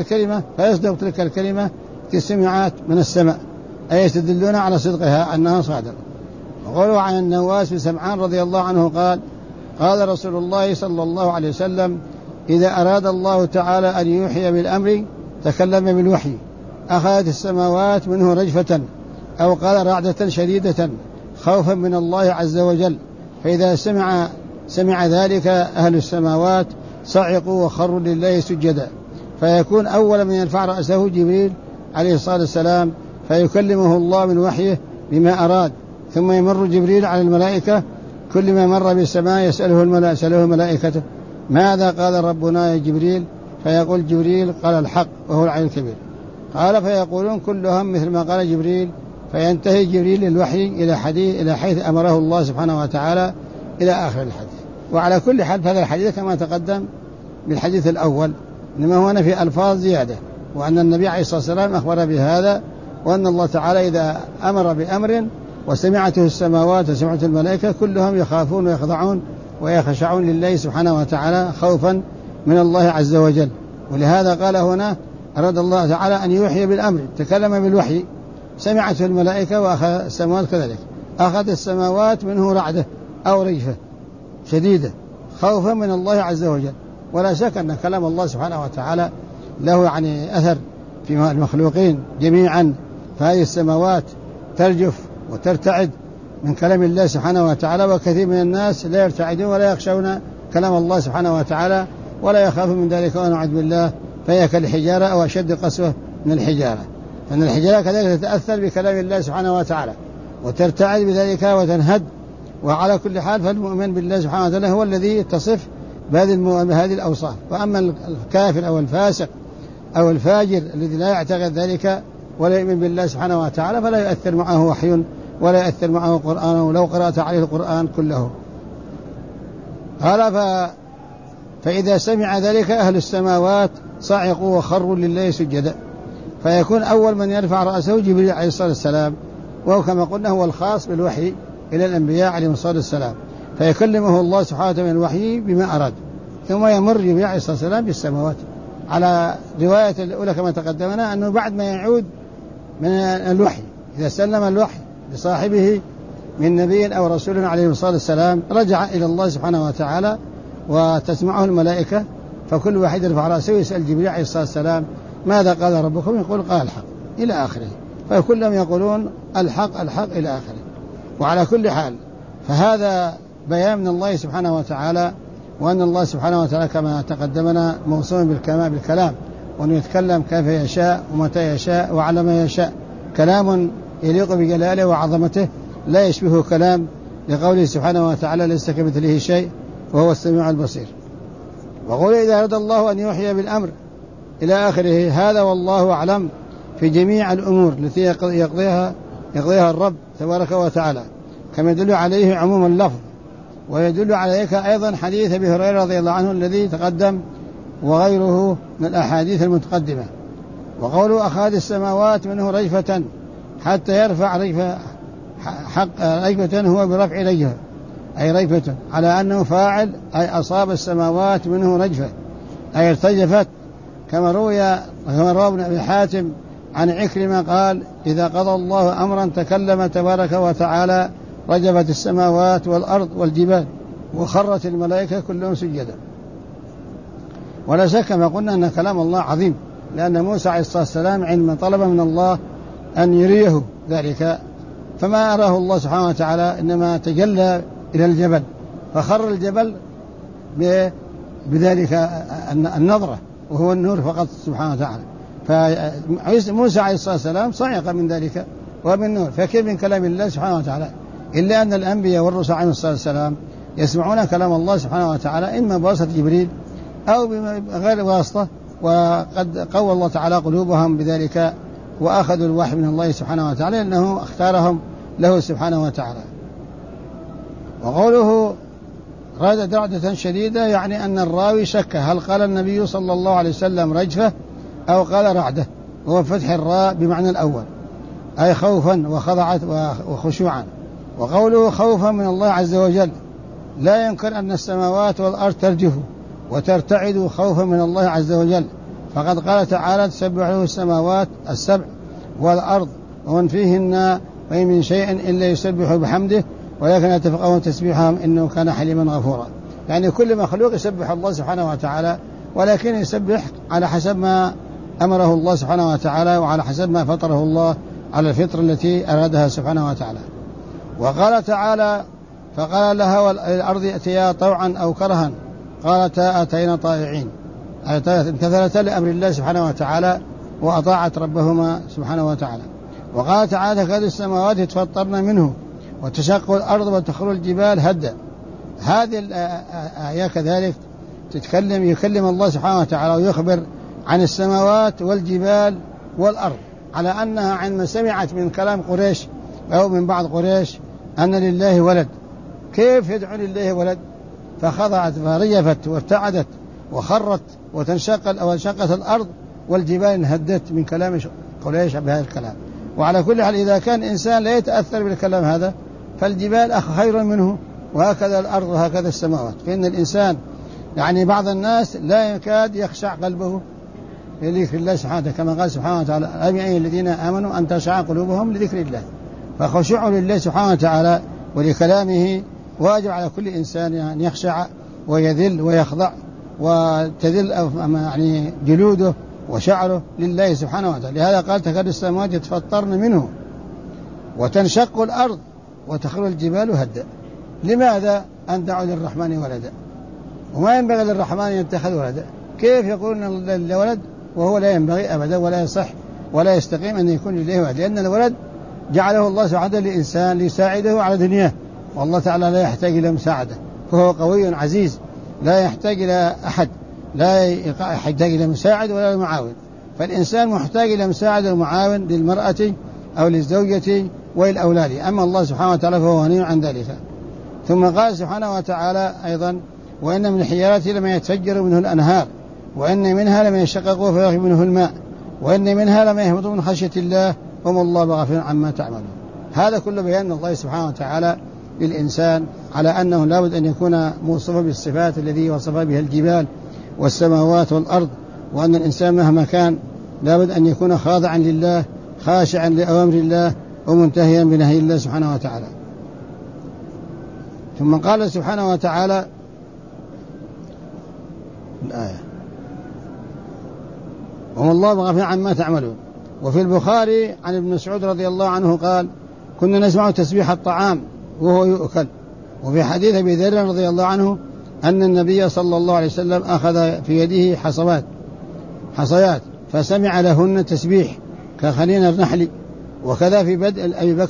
بتلك الكلمة كالسمعات من السماء، أي يستدلون على صدقها أنها صادقة. وقوله عن النواس بن سمعان رضي الله عنه قال: قال رسول الله صلى الله عليه وسلم: إذا أراد الله تعالى أن يوحي بالأمر تكلم بالوحي، أخذت السماوات منه رجفة، أو قال رعدة شديدة خوفا من الله عز وجل، فإذا سمع ذلك أهل السماوات صعقوا وخروا لله سجدا، فيكون أول من يرفع رأسه جبريل عليه الصلاة والسلام فيكلمه الله من وحيه بما أراد، ثم يمر جبريل على الملائكة، كل ما مر بالسماء يسأله الملائكة: ماذا قال ربنا يا جبريل؟ فيقول جبريل: قال الحق وهو العلي الكبير. قال: فيقولون كلهم مثل ما قال جبريل، فينتهي جبريل الوحي إلى حيث أمره الله سبحانه وتعالى إلى آخر الحديث. وعلى كل حال هذا الحديث كما تقدم بالحديث الأول، إنما هو في ألفاظ زيادة، وأن النبي عليه الصلاة والسلام أخبر بهذا، وأن الله تعالى إذا أمر بأمر وسمعته السماوات وسمعته الملائكة كلهم يخافون ويخضعون ويخشعون لله سبحانه وتعالى خوفا من الله عز وجل. ولهذا قال هنا: أراد الله تعالى أن يوحي بالأمر، تكلم بالوحي، سمعته الملائكة وأخذ السماوات كذلك، أخذ السماوات منه رعدة أو رجفة شديدة خوفا من الله عز وجل. ولا شك أن كلام الله سبحانه وتعالى له يعني أثر في المخلوقين جميعا، فهذه السماوات ترجف وترتعد من كلام الله سبحانه وتعالى، وكثير من الناس لا يرتعدون ولا يخشون كلام الله سبحانه وتعالى ولا يخافون من ذلك، ونعوذ بالله، فهي كالحجارة أو أشد قسوة من الحجارة. فإن الحجارة كذلك تتأثر بكلام الله سبحانه وتعالى وترتعد بذلك وتنهد. وعلى كل حال فالمؤمن بالله سبحانه وتعالى هو الذي يتصف بهذه الأوصاف. وأما الكافر أو الفاسق أو الفاجر الذي لا يعتقد ذلك ولا يؤمن بالله سبحانه وتعالى فلا يؤثر معه وحي ولا يؤثر معه قرآن ولو قرأت عليه القرآن كله. قال: فإذا سمع ذلك أهل السماوات صعقوا وخروا لله سجدا، فيكون أول من يرفع رأسه جبريل عليه الصلاة والسلام، وهو كما قلنا هو الخاص بالوحي إلى الأنبياء عليهم الصلاة والسلام، فيكلمه الله سبحانه وتعالى من الوحي بما أراد، ثم يمر جبريل عليه الصلاة والسلام بالسماوات. على رواية الأولى كما تقدمنا أنه بعد ما يعود من الوحي، إذا سلم الوحي لصاحبه من نبي أو رسول عليه الصلاة والسلام رجع إلى الله سبحانه وتعالى وتسمعه الملائكة، فكل واحد يرفع رأسه ويسأل جبريل عليه الصلاة والسلام: ماذا قال ربكم؟ يقول: قال الحق إلى آخره، فكلهم يقولون الحق الحق إلى آخره. وعلى كل حال فهذا بيان من الله سبحانه وتعالى، وأن الله سبحانه وتعالى كما تقدمنا موصوم بالكلام وأن يتكلم كيف يشاء ومتى يشاء وعلى ما يشاء، كلام يليق بجلاله وعظمته لا يشبه كلام لقوله سبحانه وتعالى ليس كمثله شيء وهو السميع البصير. وقول إذا أراد الله أن يحيي بالأمر إلى آخره. هذا والله أعلم في جميع الأمور التي يقضيها الرب تبارك وتعالى، كما يدل عليه عموم اللفظ، ويدل عليك أيضا حديث أبي هريرة رضي الله عنه الذي تقدم وغيره من الأحاديث المتقدمة. وقوله أخذ السماوات منه رجفة حتى يرفع رجفة هو برفع رجفة، أي رجفة على أنه فاعل، أي أصاب السماوات منه رجفة أي ارتجفت، كما روى ابن أبي حاتم عن عكرمة قال إذا قضى الله أمرا تكلم تبارك وتعالى رجفت السماوات والأرض والجبال وخرت الملائكة كلهم سجدا. ولا شك ما قلنا أن كلام الله عظيم، لأن موسى عليه الصلاة والسلام عندما طلب من الله أن يريه ذلك فما أراه الله سبحانه وتعالى، إنما تجلى إلى الجبل فخر الجبل بذلك النظرة وهو النور فقط سبحانه وتعالى. فموسى عليه الصلاة والسلام صعق من ذلك ومن نور، فكيف من كلام الله سبحانه وتعالى؟ إلا أن الأنبياء والرسل عليه الصلاة والسلام يسمعون كلام الله سبحانه وتعالى إما بواسطة جبريل أو بغير واسطة، وقد قوى الله تعالى قلوبهم بذلك وأخذوا الوحي من الله سبحانه وتعالى لأنه اختارهم له سبحانه وتعالى. وقوله رعدة شديدة يعني أن الراوي شك هل قال النبي صلى الله عليه وسلم رجفة أو قال رعدة، وهو فتح الراء بمعنى الأول أي خوفا وخضعت وخشوعا. وقوله خوفا من الله عز وجل لا يمكن أن السماوات والأرض ترجف وترتعد خوفا من الله عز وجل، فقد قال تعالى تسبح له السماوات السبع والأرض ومن فيهن وإن من شيء إلا يسبح بحمده ولكن لا تفقهون تسبيحهم إنه كان حليما غفورا. يعني كل مخلوق يسبح الله سبحانه وتعالى، ولكن يسبح على حسب ما أمره الله سبحانه وتعالى وعلى حسب ما فطره الله على الفطر التي أرادها سبحانه وتعالى. وقال تعالى فقال لها والأرض ائتيا طوعا أو كرها قالتا أتينا طائعين، امتثلتا لأمر الله سبحانه وتعالى وأطاعت ربهما سبحانه وتعالى. وقال تعالى تكاد السماوات يتفطرن منه وتشق الأرض وتخر الجبال هدا. هذه الآية كذلك يكلم الله سبحانه وتعالى ويخبر عن السماوات والجبال والأرض على أنها عندما سمعت من كلام قريش أو من بعض قريش أن لله ولد، كيف يدعو لله ولد؟ فخضعت فرجفت وارتعدت وخرت وانشقت الأرض والجبال انهدت من كلام قريش بهذا الكلام. وعلى كل حال إذا كان إنسان لا يتأثر بالكلام هذا فالجبال خير منه، وهكذا الأرض وهكذا السماوات. فإن الإنسان يعني بعض الناس لا يكاد يخشع قلبه لذكر الله سبحانه وتعالى، كما قال سبحانه وتعالى أم يعين الذين آمنوا أن تخشع قلوبهم لذكر الله. فخشوع لله سبحانه وتعالى ولكلامه واجب على كل إنسان أن يخشع ويذل ويخضع وتذل يعني جلوده وشعره لله سبحانه وتعالى. لهذا قال تكاد السماوات يتفطرن منه وتنشق الأرض وتخر الجبال هدا. لماذا أن دعوا للرحمن ولدا؟ وما ينبغي للرحمن أن يتخذ ولدا. كيف يقولون للولد وهو لا ينبغي أبدا ولا يصح ولا يستقيم أن يكون لله ولد؟ لأن الولد جعله الله سبحانه للإنسان ليساعده على دنياه، والله تعالى لا يحتاج إلى مساعدة، فهو قوي عزيز لا يحتاج إلى أحد، لا يحتاج إلى مساعد ولا معاون. فالإنسان محتاج إلى مساعد ومعاون للمرأة أو للزوجة والأولاد، أما الله سبحانه وتعالى فهو غني عن ذلك. ثم قال سبحانه وتعالى أيضا وإن من الحجارة لما يتفجر منه الأنهار وإن منها لما يشقق فيخرج منه الماء وإن منها لما يهبط من خشية الله وما الله بغافل عما تعملون. هذا كله بيان الله سبحانه وتعالى للإنسان على أنه لا بد أن يكون موصوفا بالصفات الذي وصف بها الجبال والسماوات والأرض، وأن الإنسان مهما كان لا بد أن يكون خاضعا لله خاشعا لأوامر الله ومنتهيا بنهي الله سبحانه وتعالى. ثم قال سبحانه وتعالى الآية وما الله بغافل عما تعملون. وفي البخاري عن ابن مسعود رضي الله عنه قال كنا نسمع تسبيح الطعام وهو يؤكل. وفي حديث أبي ذر رضي الله عنه أن النبي صلى الله عليه وسلم أخذ في يده حصيات فسمع لهن تسبيح كخنين النحل. وكذا في بدء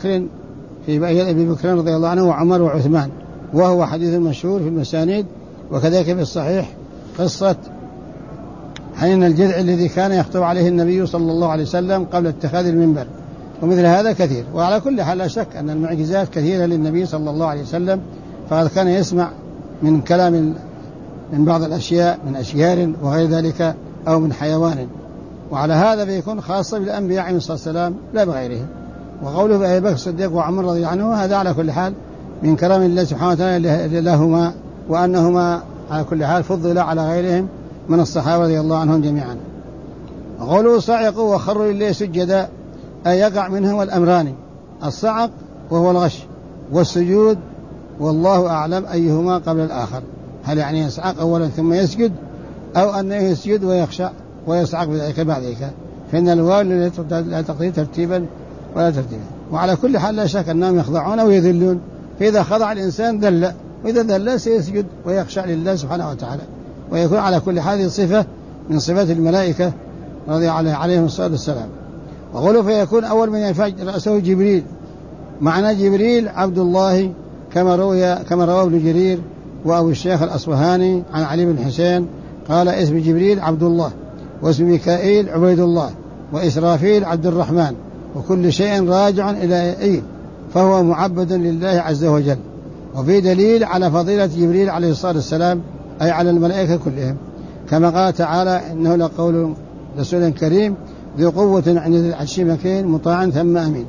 أبي بكر رضي الله عنه وعمر وعثمان، وهو حديث مشهور في المسانيد. وكذلك في الصحيح قصة حنين الجذع الذي كان يخطب عليه النبي صلى الله عليه وسلم قبل اتخاذ المنبر، ومثل هذا كثير. وعلى كل حال لا شك أن المعجزات كثيرة للنبي صلى الله عليه وسلم، فقد كان يسمع من كلام من بعض الأشياء من أشجار وغير ذلك أو من حيوان، وعلى هذا بيكون خاصة بالأنبياء عليه الصلاة والسلام لا بغيرهم. وقوله بأبي بكر الصديق وعمر رضي الله عنه هذا على كل حال من كلام الله سبحانه وتعالى لهما، وأنهما على كل حال فضل على غيرهم من الصحابة رضي الله عنهم جميعا. قوله صعقوا وخروا لله سجدا، أي يقع منهم الأمران، الصعق وهو الغش، والسجود والله أعلم أيهما قبل الآخر، هل يعني يصعق أولا ثم يسجد، أو أنه يسجد ويخشع ويصعق بذلك بعد ذلك، فإن الواو لا تقضي ترتيبا ولا ترتيبا. وعلى كل حال لا شك أنهم يخضعون ويذلون، فإذا خضع الإنسان ذل، وإذا ذل سيسجد ويخشع لله سبحانه وتعالى، ويكون على كل حال صفة من صفات الملائكة رضي عليهم الصلاة والسلام. وقوله فيكون أول من يفجر رأسه جبريل، معنى جبريل عبد الله كما روى ابن جرير وأبو الشيخ الأصبهاني عن علي بن حسين قال اسم جبريل عبد الله، واسم ميكائيل عبيد الله، وإسرافيل عبد الرحمن، وكل شيء راجع إلى أي فهو معبد لله عز وجل. وفي دليل على فضيلة جبريل عليه الصلاة والسلام أي على الملائكة كلهم، كما قال تعالى إنه لقول رسول كريم ذو قوة عند ذي العرش مكين مطاع ثم أمين.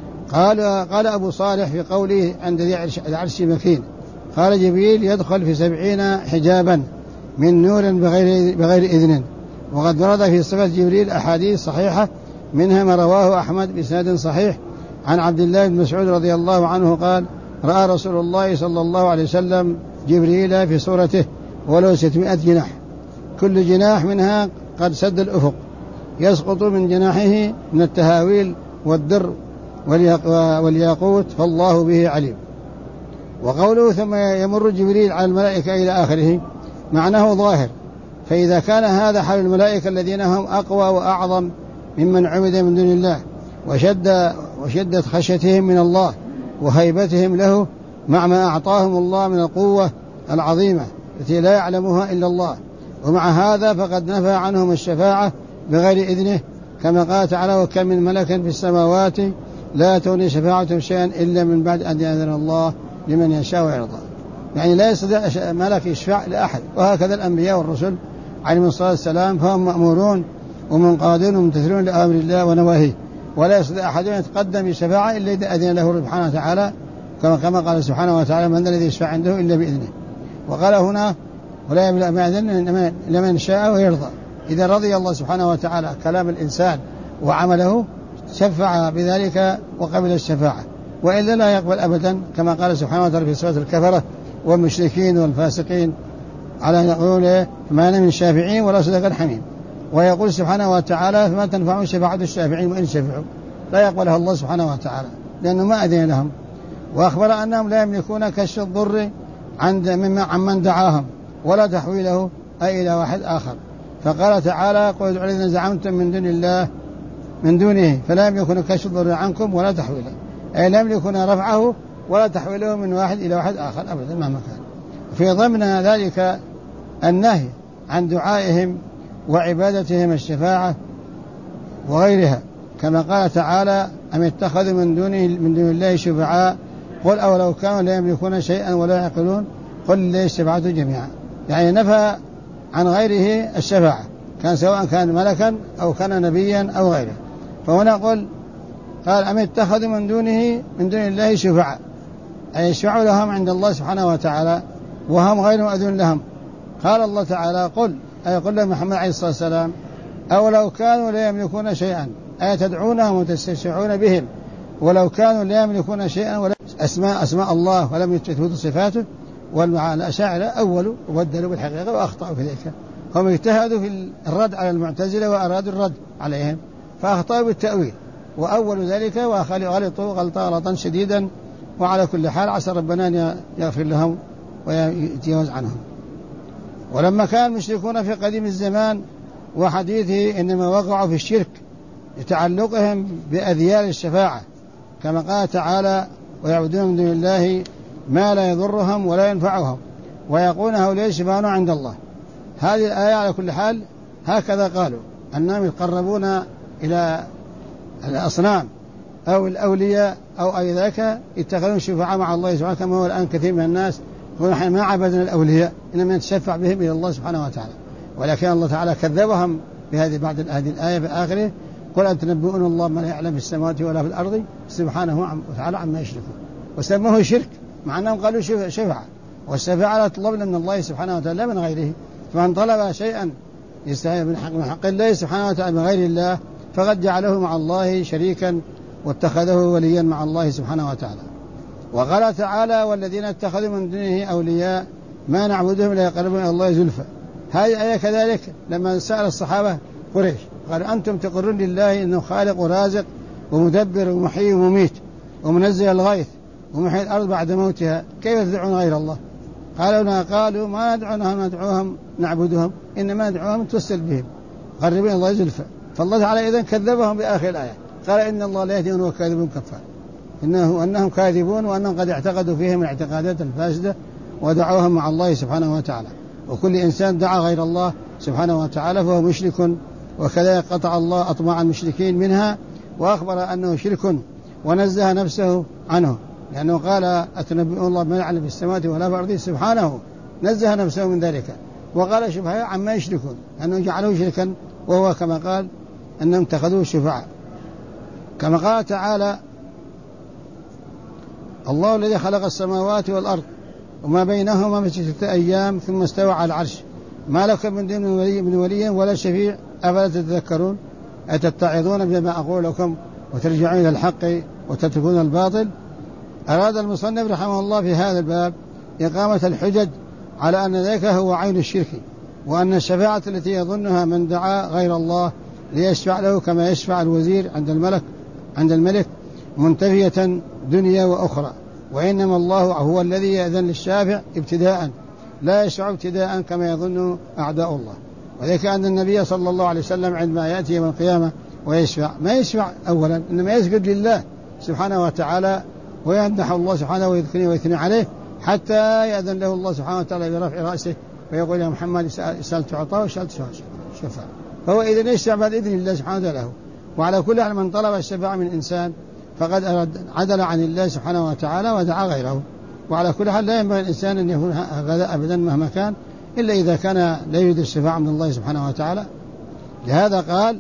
قال أبو صالح في قوله عند ذي العرش مكين، قال جبريل يدخل في 70 حجابا من نور بغير إذن. وقد ورد في صفة جبريل أحاديث صحيحة، منها ما رواه أحمد بإسناد صحيح عن عبد الله بن مسعود رضي الله عنه قال رأى رسول الله صلى الله عليه وسلم جبريل في صورته ولو 600 جناح، كل جناح منها قد سد الأفق، يسقط من جناحه من التهاويل والدر والياقوت، فالله به عليم. وقوله ثم يمر جبريل على الملائكة إلى آخره معناه ظاهر، فإذا كان هذا حال الملائكة الذين هم أقوى وأعظم ممن عبد من دون الله، وشدت خشيتهم من الله وهيبتهم له مع ما أعطاهم الله من القوة العظيمة التي لا يعلمها إلا الله، ومع هذا فقد نفى عنهم الشفاعة بغير إذنه، كما قال تعالى وكم من ملك في السماوات لا تغني شفاعتهم شيئا إلا من بعد أن يأذن الله لمن يشاء ويرضى. يعني لا يستطيع ملك يشفع لأحد، وهكذا الأنبياء والرسل عليهم الصلاة والسلام فهم مأمورون ومنقادون وممتثلون لأمر الله ونواهيه، ولا يستطيع أحد يتقدم بالشفاعة إلا إذا أذن له سبحانه وتعالى، كما قال سبحانه وتعالى من الذي يشفع عنده إلا بإذنه. وقال هنا ولا يملأ ما أذن لمن شاء ويرضى، إذا رضي الله سبحانه وتعالى كلام الإنسان وعمله شفع بذلك وقبل الشفاعة، وإلا لا يقبل أبدا، كما قال سبحانه وتعالى في سورة الكفرة والمشركين والفاسقين على أن يقولوا ما أنا من شافعين ولا صدق حميم. ويقول سبحانه وتعالى فما تنفعهم شفاعة الشافعين وإن شفعوا، لا يقبلها الله سبحانه وتعالى لأنه ما أذن لهم. وأخبر أنهم لا يملكون كشف الضر عمن دعاهم ولا تحويله أي إلى واحد آخر، فقال تعالى قل ادعوا الذين زعمتم من دونه فلا يملكون كشف الضر عنكم ولا تحويله، أي لا يملكون رفعه ولا تحويله من واحد إلى واحد آخر أبدا مهما كان. في ضمن ذلك النهي عن دعائهم وعبادتهم الشفاعة وغيرها، كما قال تعالى أم اتخذوا من دون الله شفعاء قل أولو كانوا لا يملكون شيئا ولا يعقلون قل لله الشفاعة جميعا، يعني نفى عن غيره الشفاعة، كان سواء كان ملكا أو كان نبيا أو غيره. فهنا قال أم اتخذوا من دون الله شفعاء، أي يشفعوا لهم عند الله سبحانه وتعالى وهم غير مؤذون لهم. قال الله تعالى قل لمحمد عليه الصلاة والسلام أولو كانوا لا يملكون شيئا، أي تدعونهم وتستشفعون بهم ولو كانوا لا يملكون شيئا ولا أسماء الله ولم يثبتوا صفاته. والأشاعرة أولوا وبدلوا بالحقيقة وأخطأوا في ذلك، هم اجتهدوا في الرد على المعتزلة وأرادوا الرد عليهم فأخطأوا بالتأويل وأولوا ذلك وغلطوا غلطا شديدا. وعلى كل حال عسى ربنا أن يغفر لهم ويتجاوز عنهم. ولما كان المشركون في قديم الزمان وحديثه إنما وقعوا في الشرك لتعلقهم بأذيال الشفاعة، كما قال تعالى: ويعبدون من دون الله ما لا يضرهم ولا ينفعهم ويقولون هؤلاء شفعاؤنا عند الله. هذه الآية على كل حال هكذا قالوا، أنهم يتقربون إلى الأصنام أو الأولياء أو أي ذاك، يتخذون شفعاء مع الله سبحانه، كما هو الآن كثير من الناس يقولون نحن ما عبدنا الأولياء، إنما نتشفع بهم إلى الله سبحانه وتعالى. ولكن الله تعالى كذبهم بهذه بعد هذه الآية في آخره: قل أتنبئون الله ما لا يعلم في السماوات ولا في الأرض سبحانه وتعالى عما يشركون. وسموه شرك، مع أنهم قالوا شفعة، والشفاعة لا تطلب من الله سبحانه وتعالى من غيره، فمن طلب شيئا يستحق من حق الله سبحانه وتعالى من غير الله فقد جعله مع الله شريكا واتخذه وليا مع الله سبحانه وتعالى. وقال تعالى: والذين اتخذوا من دونه أولياء ما نعبدهم ليقربون إلى الله زلفى. هذه الآية كذلك لما سأل الصحابة قريش قال: أنتم تقرون لله إنه خالق ورازق ومدبر ومحيي ومميت ومنزل الغيث ومحيي الأرض بعد موتها، كيف تدعون غير الله؟ قالوا ما ندعوهم نعبدهم، إنما ندعوهم نتوسل بهم قربين الله زلفى. فالله تعالى إذن كذبهم بآخر الآية، قال: إن الله لا يهدي وهو كاذب كفار، أنهم كاذبون، وأنهم قد اعتقدوا فيهم الاعتقادات الفاسدة ودعوهم مع الله سبحانه وتعالى. وكل إنسان دعا غير الله سبحانه وتعالى فهو مشرك، وكذلك قطع الله أطماع المشركين منها وأخبر أنه شرك ونزه نفسه عنه، لأنه قال: أتنبئون الله ما يعلم في السماوات ولا في الأرض سبحانه، نزه نفسه من ذلك. وقال شفعاء عما يشركون، أنه جعله شركا، وهو كما قال أنهم اتخذوه شفعاء. كما قال تعالى: الله الذي خلق السماوات والأرض وما بينهما في 6 أيام ثم استوى على العرش ما لكم من دون ولي ولا شفيع أفلا تتذكرون أتتعظون بما أقول لكم وترجعون إلى الحق وتتركون الباطل. أراد المصنف رحمه الله في هذا الباب إقامة الحجج على أن ذلك هو عين الشرك، وأن الشفاعة التي يظنها من دعا غير الله ليشفع له كما يشفع الوزير عند الملك منتفية دنيا وأخرى، وإنما الله هو الذي يأذن للشافع ابتداء، لا يشفع ابتداء كما يظن أعداء الله. وذلك أن النبي صلى الله عليه وسلم عندما يأتي يوم القيامة ويشفع ما يشفع أولا، إنما يسجد لله سبحانه وتعالى ويمدح الله سبحانه ويثني عليه حتى يأذن له الله سبحانه وتعالى برفع رأسه ويقول: يا محمد سألت تعطى وسألت شفاعة. فهو إذن يشفع بعد إذن الله سبحانه وتعالى له. وعلى كل حال من طلب الشفاعة من إنسان فقد عدل عن الله سبحانه وتعالى ودعا غيره. وعلى كل حال لا ينبغي الإنسان أن يكون هكذا أبدا مهما كان، إلا إذا كان لا يريد الشفاعة من الله سبحانه وتعالى. لهذا قال: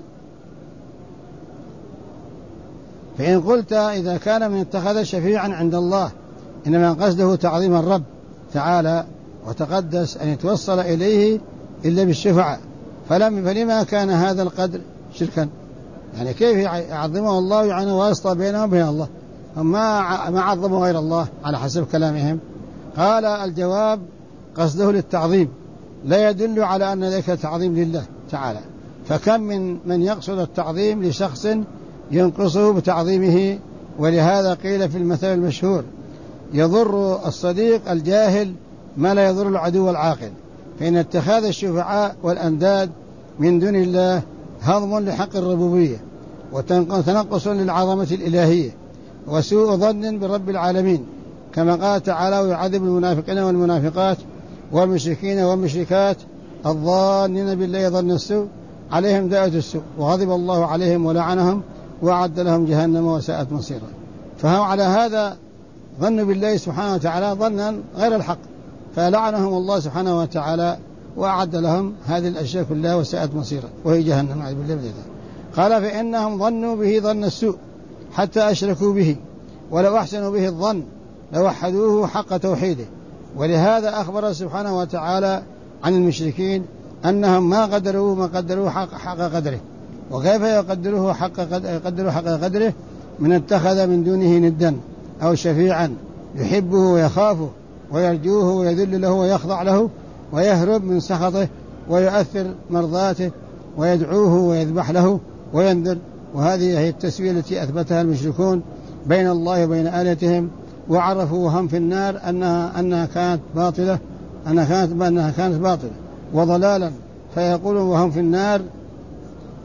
فإن قلت إذا كان من اتخذ شفيعا عند الله إنما قصده تعظيم الرب تعالى وتقدس أن يتوصل إليه إلا بالشفاعة، فلما كان هذا القدر شركا؟ يعني كيف يعظمه الله يعني واسطة بينه وبين الله؟ هم ما عظموا غير الله على حسب كلامهم. قال: الجواب: قصده للتعظيم لا يدل على أن ذلك تعظيم لله تعالى، فكم من يقصد التعظيم لشخص ينقصه بتعظيمه. ولهذا قيل في المثل المشهور: يضر الصديق الجاهل ما لا يضر العدو العاقل. فإن اتخاذ الشفعاء والأنداد من دون الله هضم لحق الربوبية وتنقص للعظمة الإلهية وسوء ظن برب العالمين، كما قال تعالى: ويعذب المنافقين والمنافقات والمشركين والمشركات الظانين بالله ظن السوء عليهم دائرة السوء وغضب الله عليهم ولعنهم وأعد لهم جهنم وساءت مصيرا. فهم على هذا ظنوا بالله سبحانه وتعالى ظنا غير الحق، فلعنهم الله سبحانه وتعالى وأعد لهم هذه الأشياء كلها وساءت مصيرا وهي جهنم. قال: فإنهم ظنوا به ظن السوء حتى أشركوا به، ولو أحسنوا به الظن لوحدوه حق توحيده. ولهذا أخبر سبحانه وتعالى عن المشركين أنهم ما قدروه حق قدره. وكيف يقدروه حق قدره؟ من اتخذ من دونه ندا أو شفيعا يحبه ويخافه ويرجوه ويذل له ويخضع له ويهرب من سخطه ويؤثر مرضاته ويدعوه ويذبح له وينذر. وهذه هي التسوية التي أثبتها المشركون بين الله وبين آلهتهم، وعرفوا وهم في النار أنها كانت باطلة وضلالا، فيقولون وهم في النار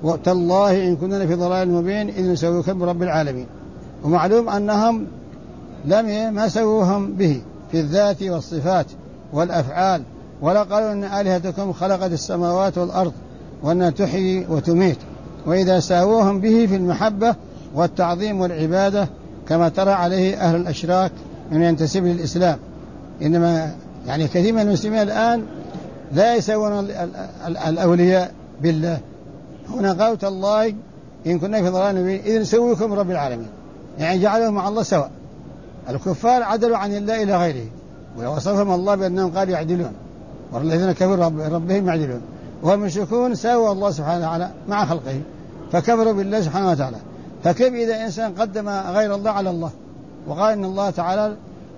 وتالله إن كنا في ضلال مبين إذ نسويكم برب العالمين. ومعلوم أنهم ما سووهم به في الذات والصفات والأفعال، ولا قالوا أن آلهتكم خلقت السماوات والأرض وأنها تحيي وتميت. وإذا ساووهم به في المحبة والتعظيم والعبادة كما ترى عليه أهل الأشراك من ينتسب للإسلام. إنما يعني كثير من المسلمين الآن لا يسوون الأولياء بالله. هنا قالوا الله إن كنا في ضلال مبين إذ نسويكم رب العالمين، يعني جعلوا مع الله سواء. الكفار عدلوا عن الله إلى غيره، ووصفهم الله بأنهم قالوا يعدلون، والذين كفروا ربهم يعدلون. والمشركون ساووا الله سبحانه وتعالى مع خلقه فكفروا بالله سبحانه وتعالى. فكيف إذا إنسان قدم غير الله على الله وقال إن الله تعالى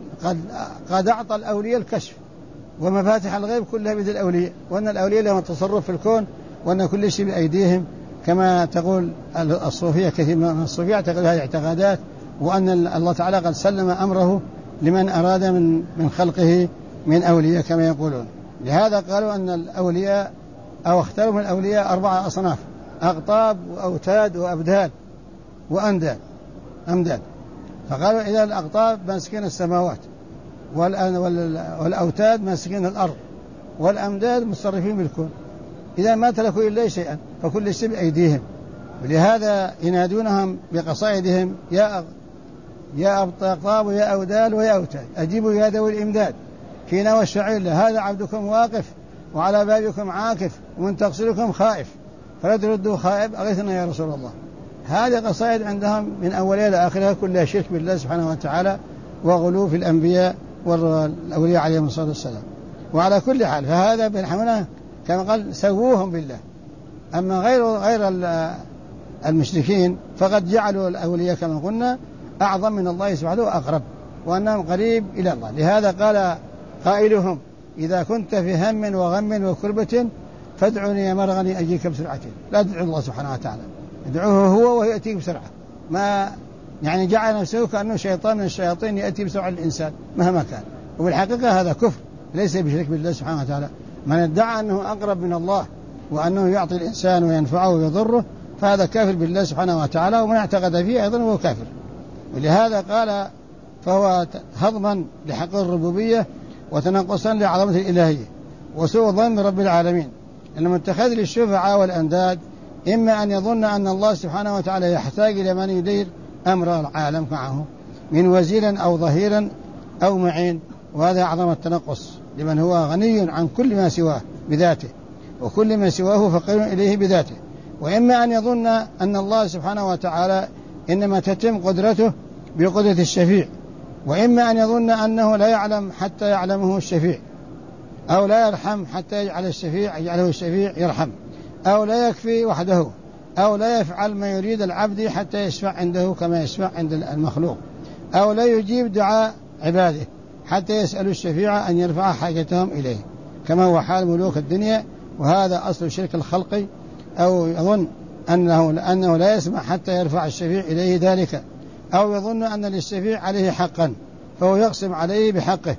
قد أعطى الأولياء الكشف ومفاتح الغيب كلها بيد الأولياء، وأن الأولياء لهم التصرف في الكون، وأن كل شيء بأيديهم كما تقول الصوفية. كثير من الصوفية اعتقد هذه اعتقادات، وأن الله تعالى قد سلم أمره لمن أراد من خلقه من أولياء كما يقولون. لهذا قالوا أن الأولياء أو اختاروا من الأولياء 4 أصناف: أقطاب وأوتاد وأبدال وأمداد. فقالوا إذا الأقطاب ماسكين السماوات، والأوتاد ماسكين الأرض، والأمداد متصرفين بالكون، إذا ما تركوا إلا شيئا فكل شيء بأيديهم. ولهذا ينادونهم بقصائدهم: يا أقطاب ويا أودال ويا أوتاد أجيبوا يا ذوي الإمداد فينا والشعير، هذا عبدكم واقف وعلى بابكم عاكف ومن تقصيركم خائف فلا تردوا خائب أغيثنا يا رسول الله. هذه قصائد عندهم من أولها إلى آخرها كلها شرك بالله سبحانه وتعالى وغلو في الأنبياء والأولياء عليهم الصلاة والسلام. وعلى كل حال فهذا بالحمنة كما قال سووهم بالله. أما غير المشركين فقد جعلوا الأولياء كما قلنا أعظم من الله سبحانه وأقرب، وأنهم قريب إلى الله. لهذا قال قائلهم: إذا كنت في هم وغم وكربة فادعني يا مرغني أجيك بسرعة. لا تدعو الله سبحانه وتعالى، ادعوه هو ويأتيك بسرعة. ما يعني جعل نفسه كأنه شيطان من الشياطين يأتي بسرعة الإنسان مهما كان. وبالحقيقة هذا كفر ليس بشرك بالله سبحانه وتعالى. من ادعى أنه أقرب من الله وأنه يعطي الإنسان وينفعه ويضره فهذا كافر بالله سبحانه وتعالى، ومن اعتقد فيه أيضا هو كافر. ولهذا قال فهو هضما لحق الربوبية وتنقصا لعظمة الإلهية وسوء ظن رب العالمين. المتخذ للشفعاء والأنداد إما أن يظن أن الله سبحانه وتعالى يحتاج إلى من يدير أمر العالم معه من وزير أو ظهير أو معين، وهذا أعظم التنقص لمن هو غني عن كل ما سواه بذاته، وكل ما سواه فقير إليه بذاته. وإما أن يظن أن الله سبحانه وتعالى إنما تتم قدرته بقدرة الشفيع، وإما أن يظن أنه لا يعلم حتى يعلمه الشفيع، أو لا يرحم حتى يجعله الشفيع يرحم، أو لا يكفي وحده، أو لا يفعل ما يريد العبد حتى يشفع عنده كما يشفع عند المخلوق، أو لا يجيب دعاء عباده حتى يسأل الشفيع أن يرفع حاجتهم إليه كما هو حال ملوك الدنيا. وهذا أصل شرك الخلق. أو يظن أنه لا يسمع حتى يرفع الشفيع إليه ذلك، أو يظن أن للشفيع عليه حقا فهو يقسم عليه بحقه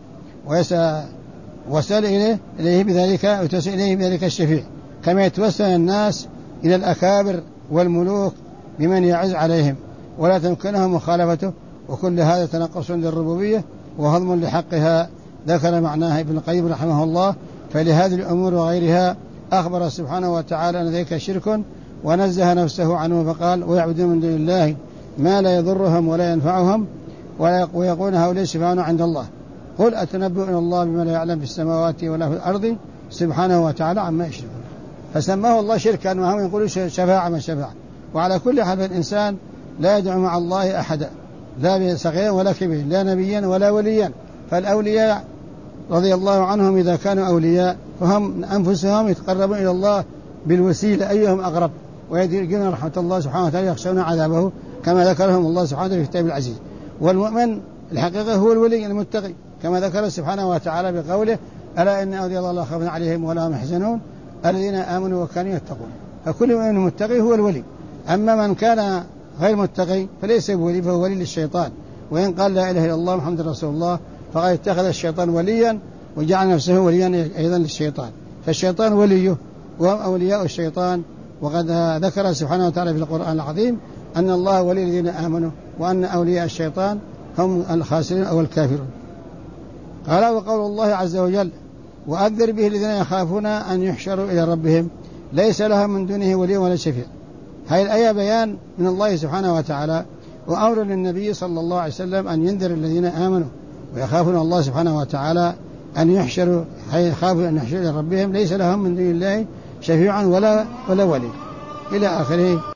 ويسأل إليه بذلك الشفيع، كما يتوسل الناس إلى الأكابر والملوك بمن يعز عليهم ولا تمكنهم مخالفته. وكل هذا تنقص للربوبية وهضم لحقها. ذكر معناها ابن القيم رحمه الله. فلهذه الأمور وغيرها أخبر سبحانه وتعالى أن ذلك شرك ونزه نفسه عنه فقال: ويعبدون من دون الله ما لا يضرهم ولا ينفعهم ويقول هؤلاء شفعاؤنا عند الله. قل أتنبئون الله بما لا يعلم في السماوات ولا في الأرض سبحانه وتعالى عما يشركون. فسماه الله شركا وهم يقولون شفاعة ما شفاعة. وعلى كل حال الإنسان لا يدعو مع الله أحدا، لا صغيرا ولا كبيرا، لا نبيا ولا وليا. فالأولياء رضي الله عنهم إذا كانوا أولياء فهم أنفسهم يتقربون إلى الله بالوسيلة أيهم أقرب، ويدرجون رحمة الله سبحانه وتعالى يخشون عذابه كما ذكرهم الله سبحانه وتعالى في كتاب العزيز. والمؤمن الحقيقة هو الولي المتقي كما ذكر سبحانه وتعالى بقوله: ألا إن أولياء الله لا خوف عليهم ولا هم يحزنون الذين آمنوا وكانوا يتقون. فكل مؤمن متقي هو الولي. أما من كان غير متقي فليس بولي، فهو ولي للشيطان. وإن قال لا إله إلا الله محمد رسول الله فقد اتخذ الشيطان وليا وجعل نفسه وليا أيضا للشيطان. فالشيطان وليه وهم أولياء الشيطان وقد ذكر سبحانه وتعالى في القرآن العظيم أن الله ولي الذين آمنوا وأن أولياء الشيطان هم الخاسرين أو الكافرون. قال وقول الله عز وجل وأنذر به الذين يخافون أن يحشروا إلى ربهم ليس لهم من دونه ولي ولا شفيع. هذه الآية بيان من الله سبحانه وتعالى وأمر للنبي صلى الله عليه وسلم أن ينذر الذين آمنوا ويخافون الله سبحانه وتعالى أن يحشروا يخافوا أن يحشروا إلى ربهم ليس لهم من دون الله شفيع ولا ولي إلى آخره.